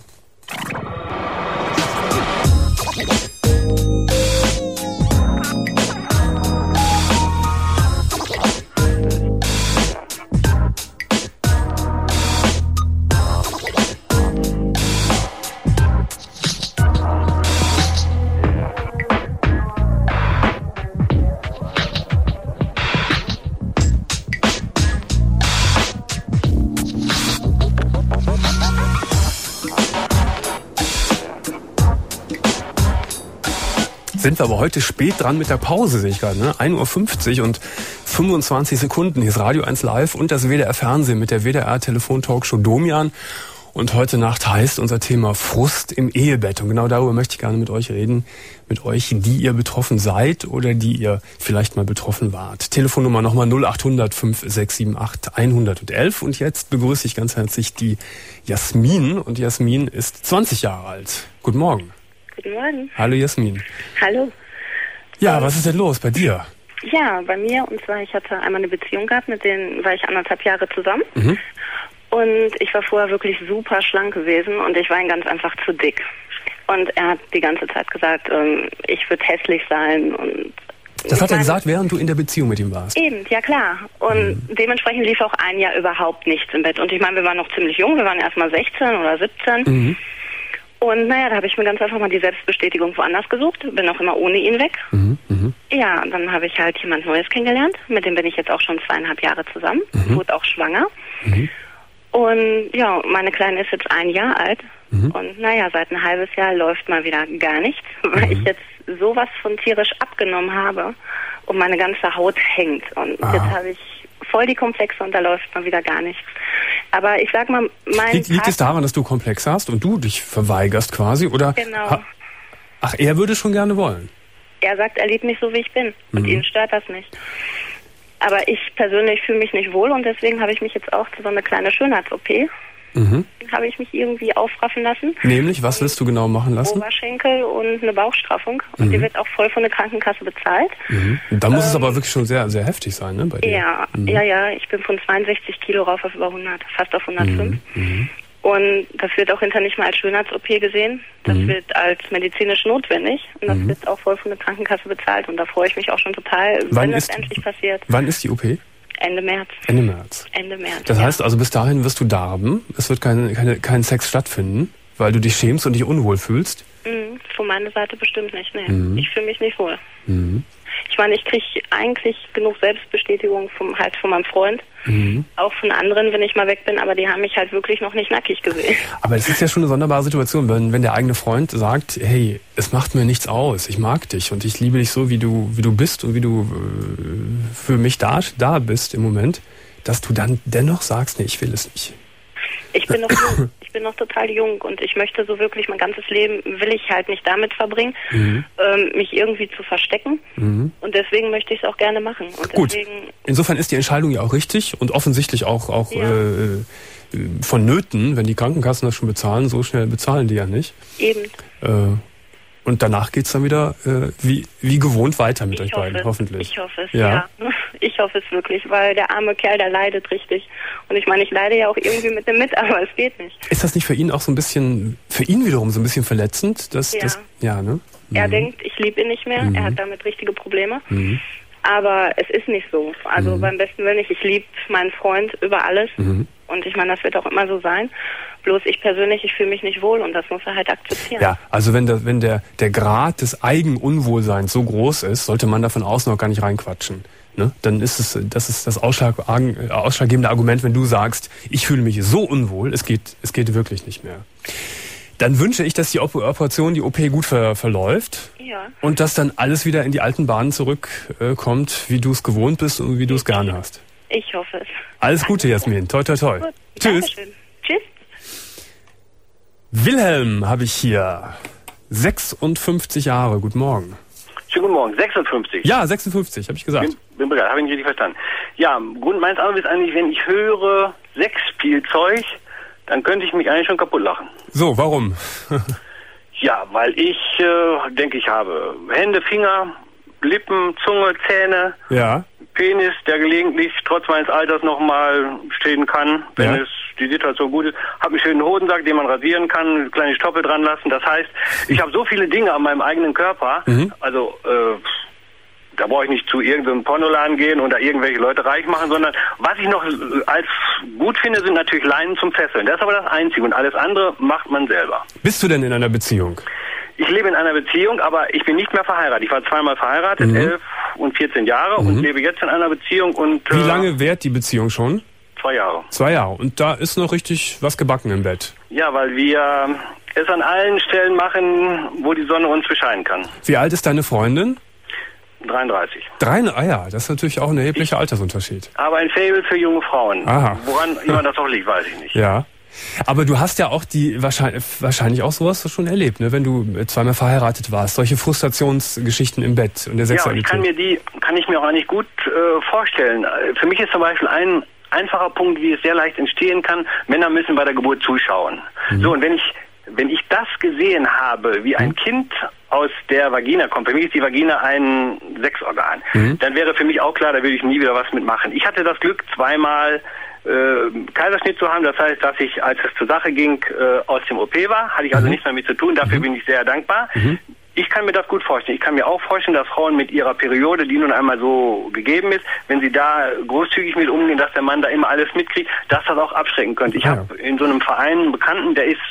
Sind wir aber heute spät dran mit der Pause, sehe ich gerade. Ne? ein Uhr fünfzig und fünfundzwanzig Sekunden. Hier ist Radio eins Live und das W D R Fernsehen mit der W D R Telefon-Talkshow Domian. Und heute Nacht heißt unser Thema Frust im Ehebett. Und genau darüber möchte ich gerne mit euch reden. Mit euch, die ihr betroffen seid oder die ihr vielleicht mal betroffen wart. Telefonnummer nochmal null acht hundert fünf sechs sieben acht hundertelf. Und jetzt begrüße ich ganz herzlich die Jasmin. Und Jasmin ist zwanzig Jahre alt. Guten Morgen. Guten Morgen. Hallo Jasmin. Hallo. Ja, was ist denn los bei dir? Ja, bei mir, und zwar, ich hatte einmal eine Beziehung gehabt, mit denen war ich anderthalb Jahre zusammen. Mhm. Und ich war vorher wirklich super schlank gewesen und ich war ihm ganz einfach zu dick. Und er hat die ganze Zeit gesagt, ähm, ich würde hässlich sein. Und das hat er gesagt, während du in der Beziehung mit ihm warst? Eben, ja klar. Und mhm. dementsprechend lief auch ein Jahr überhaupt nichts im Bett. Und ich meine, wir waren noch ziemlich jung, wir waren erst mal sechzehn oder siebzehn. Mhm. Und naja, da habe ich mir ganz einfach mal die Selbstbestätigung woanders gesucht, bin auch immer ohne ihn weg. Mhm, mh. Ja, und dann habe ich halt jemand Neues kennengelernt, mit dem bin ich jetzt auch schon zweieinhalb Jahre zusammen, mhm. wurde auch schwanger. Mhm. Und ja, meine Kleine ist jetzt ein Jahr alt mhm. und naja, seit ein halbes Jahr läuft mal wieder gar nichts, weil mhm. ich jetzt sowas von tierisch abgenommen habe und meine ganze Haut hängt. Und ah. jetzt habe ich voll die Komplexe und da läuft mal wieder gar nichts. Aber ich sag mal, mein Liegt, liegt es daran, dass du Komplexe hast und du dich verweigerst quasi? Oder genau. Ha, ach, er würde schon gerne wollen? Er sagt, er liebt mich so, wie ich bin. Und mhm. ihn stört das nicht. Aber ich persönlich fühle mich nicht wohl und deswegen habe ich mich jetzt auch zu so einer kleinen Schönheits-O P mhm. habe ich mich irgendwie aufraffen lassen. Nämlich, was willst du genau machen lassen? Oberschenkel und eine Bauchstraffung. Und mhm. die wird auch voll von der Krankenkasse bezahlt. Mhm. Da muss ähm, es aber wirklich schon sehr, sehr heftig sein, ne, bei dir? Ja, mhm. ja, ja. Ich bin von zweiundsechzig Kilo rauf auf über hundert, fast auf hundertfünf. Mhm. Und das wird auch hinter nicht mal als Schönheits-O P gesehen. Das mhm. wird als medizinisch notwendig. Und das mhm. wird auch voll von der Krankenkasse bezahlt. Und da freue ich mich auch schon total, wann wenn ist, das endlich passiert. Wann ist die O P? Ende März. Ende März. Ende März. Das ja. heißt also, bis dahin wirst du darben. Es wird kein, keine, kein Sex stattfinden, weil du dich schämst und dich unwohl fühlst. Mhm. Von meiner Seite bestimmt nicht, nee. Mhm. Ich fühle mich nicht wohl. Mhm. Ich meine, ich kriege eigentlich genug Selbstbestätigung vom, halt von meinem Freund. Mhm. Auch von anderen, wenn ich mal weg bin, aber die haben mich halt wirklich noch nicht nackig gesehen. Aber es ist ja schon eine sonderbare Situation, wenn, wenn der eigene Freund sagt, hey, es macht mir nichts aus, ich mag dich und ich liebe dich so, wie du, wie du bist und wie du äh, für mich da, da bist im Moment, dass du dann dennoch sagst, nee, ich will es nicht. Ich bin noch jung. Ich bin noch total jung und ich möchte so wirklich mein ganzes Leben, will ich halt nicht damit verbringen, mhm. ähm, mich irgendwie zu verstecken. Mhm. Und deswegen möchte ich es auch gerne machen. Und Gut, deswegen, insofern ist die Entscheidung ja auch richtig und offensichtlich auch, auch ja. äh, vonnöten, wenn die Krankenkassen das schon bezahlen, so schnell bezahlen die ja nicht. Eben. Äh, Und danach geht's dann wieder äh, wie, wie gewohnt weiter mit ich euch hoffe, beiden, hoffentlich. Ich hoffe es, ja. ja. Ich hoffe es wirklich, weil der arme Kerl, der leidet richtig. Und ich meine, ich leide ja auch irgendwie mit dem mit, aber es geht nicht. Ist das nicht für ihn auch so ein bisschen, für ihn wiederum so ein bisschen verletzend? Dass, ja. Das, ja, ne? Mhm. Er denkt, ich liebe ihn nicht mehr. Mhm. Er hat damit richtige Probleme. Mhm. Aber es ist nicht so. Also mhm. beim besten Willen nicht. Ich liebe meinen Freund über alles. Mhm. Und ich meine, das wird auch immer so sein. Bloß ich persönlich, ich fühle mich nicht wohl und das muss er halt akzeptieren. Ja, also wenn der, wenn der, der Grad des Eigenunwohlseins so groß ist, sollte man da von außen auch gar nicht reinquatschen. Ne? Dann ist es, das ist das Ausschlag, ausschlaggebende Argument, wenn du sagst, ich fühle mich so unwohl, es geht, es geht wirklich nicht mehr. Dann wünsche ich, dass die Operation, die O P gut ver, verläuft. Ja. Und dass dann alles wieder in die alten Bahnen zurückkommt, äh, wie du es gewohnt bist und wie du es gerne hast. Ich hoffe es. Alles Gute, Jasmin. Toi, toi, toi. Gut. Tschüss. Dankeschön. Tschüss. Wilhelm habe ich hier. sechsundfünfzig Jahre. Guten Morgen. Schönen guten Morgen. sechsundfünfzig? Ja, sechsundfünfzig, habe ich gesagt. Bin, bin begeistert, habe ich nicht richtig verstanden. Ja, Grund meines Anrufs ist eigentlich, wenn ich höre Sexspielzeug, dann könnte ich mich eigentlich schon kaputt lachen. So, warum? Ja, weil ich äh, denke, ich habe Hände, Finger, Lippen, Zunge, Zähne, ja. Penis, der gelegentlich trotz meines Alters nochmal stehen kann, wenn ja. es die Situation gut ist. Habe einen schönen Hodensack, den man rasieren kann, eine kleine Stoppel dran lassen. Das heißt, ich habe so viele Dinge an meinem eigenen Körper, mhm. also äh, da brauche ich nicht zu irgendeinem Pornoladen gehen und da irgendwelche Leute reich machen, sondern was ich noch als gut finde, sind natürlich Leinen zum Fesseln. Das ist aber das Einzige und alles andere macht man selber. Bist du denn in einer Beziehung? Ich lebe in einer Beziehung, aber ich bin nicht mehr verheiratet. Ich war zweimal verheiratet, mhm. elf und vierzehn Jahre mhm. und lebe jetzt in einer Beziehung. Und wie äh, lange währt die Beziehung schon? Zwei Jahre. Zwei Jahre. Und da ist noch richtig was gebacken im Bett? Ja, weil wir es an allen Stellen machen, wo die Sonne uns bescheinen kann. Wie alt ist deine Freundin? dreiunddreißig. Drei, ah ja, das ist natürlich auch ein erheblicher Altersunterschied. Aber ein Faible für junge Frauen. Aha. Woran immer das auch liegt, weiß ich nicht. Ja. Aber du hast ja auch die wahrscheinlich, wahrscheinlich auch sowas schon erlebt, ne? Wenn du zweimal verheiratet warst, solche Frustrationsgeschichten im Bett und der Sexualität. Ja, ich kann mir die, kann ich mir auch eigentlich gut äh, vorstellen. Für mich ist zum Beispiel ein einfacher Punkt, wie es sehr leicht entstehen kann, Männer müssen bei der Geburt zuschauen. Mhm. So, und wenn ich wenn ich das gesehen habe, wie ein mhm. Kind aus der Vagina kommt, für mich ist die Vagina ein Sexorgan, mhm. dann wäre für mich auch klar, da würde ich nie wieder was mitmachen. Ich hatte das Glück, zweimal äh, Kaiserschnitt zu haben, das heißt, dass ich, als es zur Sache ging, äh, aus dem O P war, hatte ich also mhm. nichts mehr mit zu tun, dafür mhm. bin ich sehr dankbar. Mhm. Ich kann mir das gut vorstellen. Ich kann mir auch vorstellen, dass Frauen mit ihrer Periode, die nun einmal so gegeben ist, wenn sie da großzügig mit umgehen, dass der Mann da immer alles mitkriegt, dass das auch abschrecken könnte. Ich ah, ja. habe in so einem Verein einen Bekannten, der ist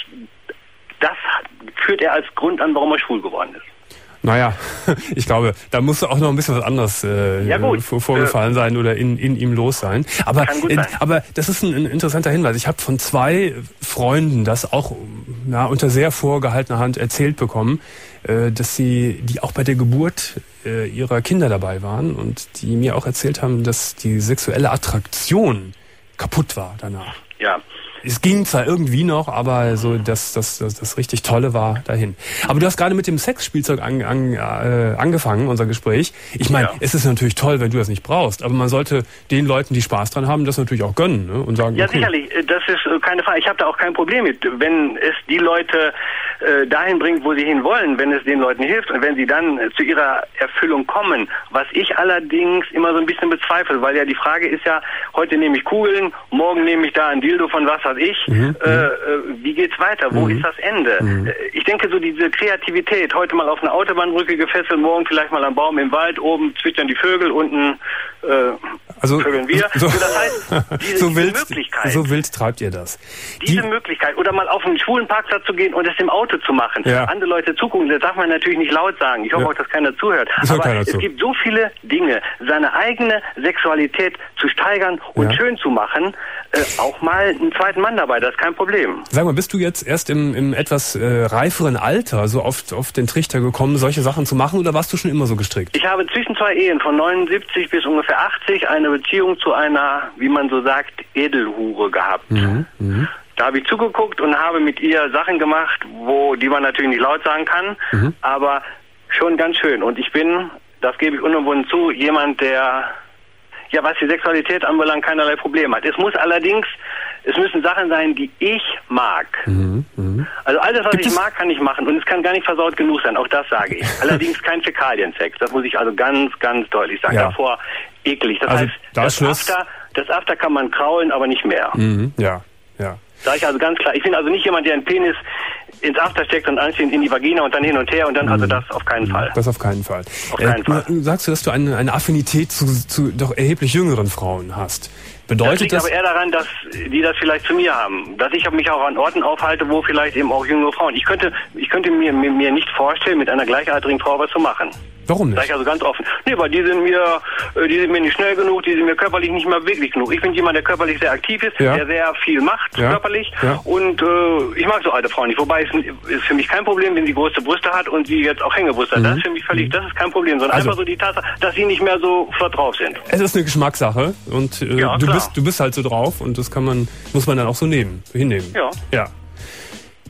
das führt er als Grund an, warum er schwul geworden ist. Naja, ich glaube, da muss auch noch ein bisschen was anderes äh, ja vorgefallen äh, sein oder in, in ihm los sein. Aber, äh, aber das ist ein, ein interessanter Hinweis. Ich habe von zwei Freunden das auch na, unter sehr vorgehaltener Hand erzählt bekommen, äh, dass sie, die auch bei der Geburt äh, ihrer Kinder dabei waren und die mir auch erzählt haben, dass die sexuelle Attraktion kaputt war danach. Ja. Es ging zwar irgendwie noch, aber so das, das, das, das richtig Tolle war dahin. Aber du hast gerade mit dem Sexspielzeug an, an, äh, angefangen, unser Gespräch. Ich meine, ja. es ist natürlich toll, wenn du das nicht brauchst, aber man sollte den Leuten, die Spaß dran haben, das natürlich auch gönnen, ne? Und sagen, ja, okay. Sicherlich, das ist keine Frage. Ich habe da auch kein Problem mit, wenn es die Leute äh, dahin bringt, wo sie hin wollen, wenn es den Leuten hilft und wenn sie dann äh, zu ihrer Erfüllung kommen. Was ich allerdings immer so ein bisschen bezweifle, weil ja die Frage ist ja, heute nehme ich Kugeln, morgen nehme ich da ein Dildo von was weiß ich. Mhm, äh, äh, wie geht's weiter? Wo mhm. ist das Ende? Mhm. Ich denke, so diese Kreativität, heute mal auf eine Autobahnbrücke gefesselt, morgen vielleicht mal am Baum im Wald, oben zwitschern die Vögel, unten äh, also, vögeln wir. So, so, das heißt, diese, so, diese wild, Möglichkeit. so wild treibt ihr das. Diese die, Möglichkeit. Oder mal auf einen schwulen Parkplatz zu gehen und es im Auto zu machen. Ja. Andere Leute zugucken, das darf man natürlich nicht laut sagen. Ich hoffe ja. auch, dass keiner zuhört. Aber keiner es zu. gibt so viele Dinge, seine eigene Sexualität zu steigern und ja. schön zu machen, äh, auch mal einen zweiten Mann dabei, das ist kein Problem. Sag mal, bist du jetzt erst im, im etwas äh, reiferen Alter so oft auf den Trichter gekommen, solche Sachen zu machen, oder warst du schon immer so gestrickt? Ich habe zwischen zwei Ehen von neunundsiebzig bis ungefähr achtzig eine Beziehung zu einer, wie man so sagt, Edelhure gehabt. Mhm, mh. Da habe ich zugeguckt und habe mit ihr Sachen gemacht, wo die man natürlich nicht laut sagen kann, mhm. aber schon ganz schön. Und ich bin, das gebe ich unumwunden zu, jemand, der, ja, was die Sexualität anbelangt, keinerlei Probleme hat. Es muss allerdings, es müssen Sachen sein, die ich mag. Mhm, mh. Also alles, was Gibt ich mag, kann ich machen. Und es kann gar nicht versaut genug sein, auch das sage ich. Allerdings kein Fäkaliensex, das muss ich also ganz, ganz deutlich sagen. Ja. Davor eklig. Das also, heißt, das, das After, das After kann man kraulen, aber nicht mehr. Mhm, ja, ja. Sag ich also ganz klar. Ich bin also nicht jemand, der einen Penis ins After steckt und anschließend in die Vagina und dann hin und her und dann, also das auf keinen Fall. Das auf keinen Fall. Auf keinen äh, Fall. Sagst du, dass du eine, eine Affinität zu, zu doch erheblich jüngeren Frauen hast? Bedeutet das liegt das aber eher daran, dass die das vielleicht zu mir haben. Dass ich mich auch an Orten aufhalte, wo vielleicht eben auch jüngere Frauen. Ich könnte, ich könnte mir, mir, mir nicht vorstellen, mit einer gleichaltrigen Frau was zu machen. Warum nicht? Sag ich also ganz offen. Nee, weil die sind mir, die sind mir nicht schnell genug, die sind mir körperlich nicht mehr beweglich genug. Ich bin jemand, der körperlich sehr aktiv ist, ja. der sehr viel macht, ja. körperlich. Ja. Und äh, ich mag so alte Frauen nicht. Wobei es ist für mich kein Problem, wenn sie große Brüste hat und sie jetzt auch Hängebrüste hat. Mhm. Das ist für mich völlig, das ist kein Problem. Sondern also, einfach so die Tatsache, dass sie nicht mehr so flott drauf sind. Es ist eine Geschmackssache und äh, ja, du bist, du bist halt so drauf und das kann man, muss man dann auch so nehmen, hinnehmen. Ja. Ja.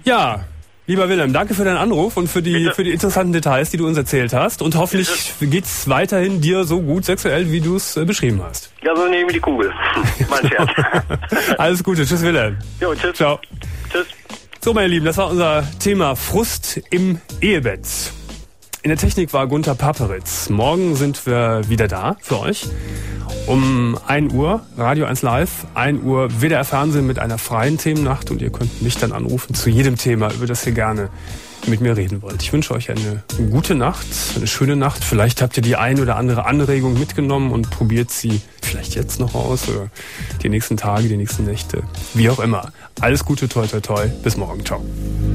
Ja, lieber Wilhelm, danke für deinen Anruf und für die, für die interessanten Details, die du uns erzählt hast. Und hoffentlich geht's weiterhin dir so gut sexuell, wie du es äh, beschrieben hast. Ja, so nehme ich die Kugel. Mein Scherz. Alles Gute. Tschüss, Wilhelm. Jo, tschüss. Ciao. Tschüss. So, meine Lieben, das war unser Thema Frust im Ehebett. In der Technik war Gunther Paperitz. Morgen sind wir wieder da für euch. Um ein Uhr, Radio eins Live, ein Uhr W D R Fernsehen mit einer freien Themennacht und ihr könnt mich dann anrufen zu jedem Thema, über das ihr gerne mit mir reden wollt. Ich wünsche euch eine gute Nacht, eine schöne Nacht. Vielleicht habt ihr die ein oder andere Anregung mitgenommen und probiert sie vielleicht jetzt noch aus oder die nächsten Tage, die nächsten Nächte, wie auch immer. Alles Gute, toi toi toi, bis morgen, ciao.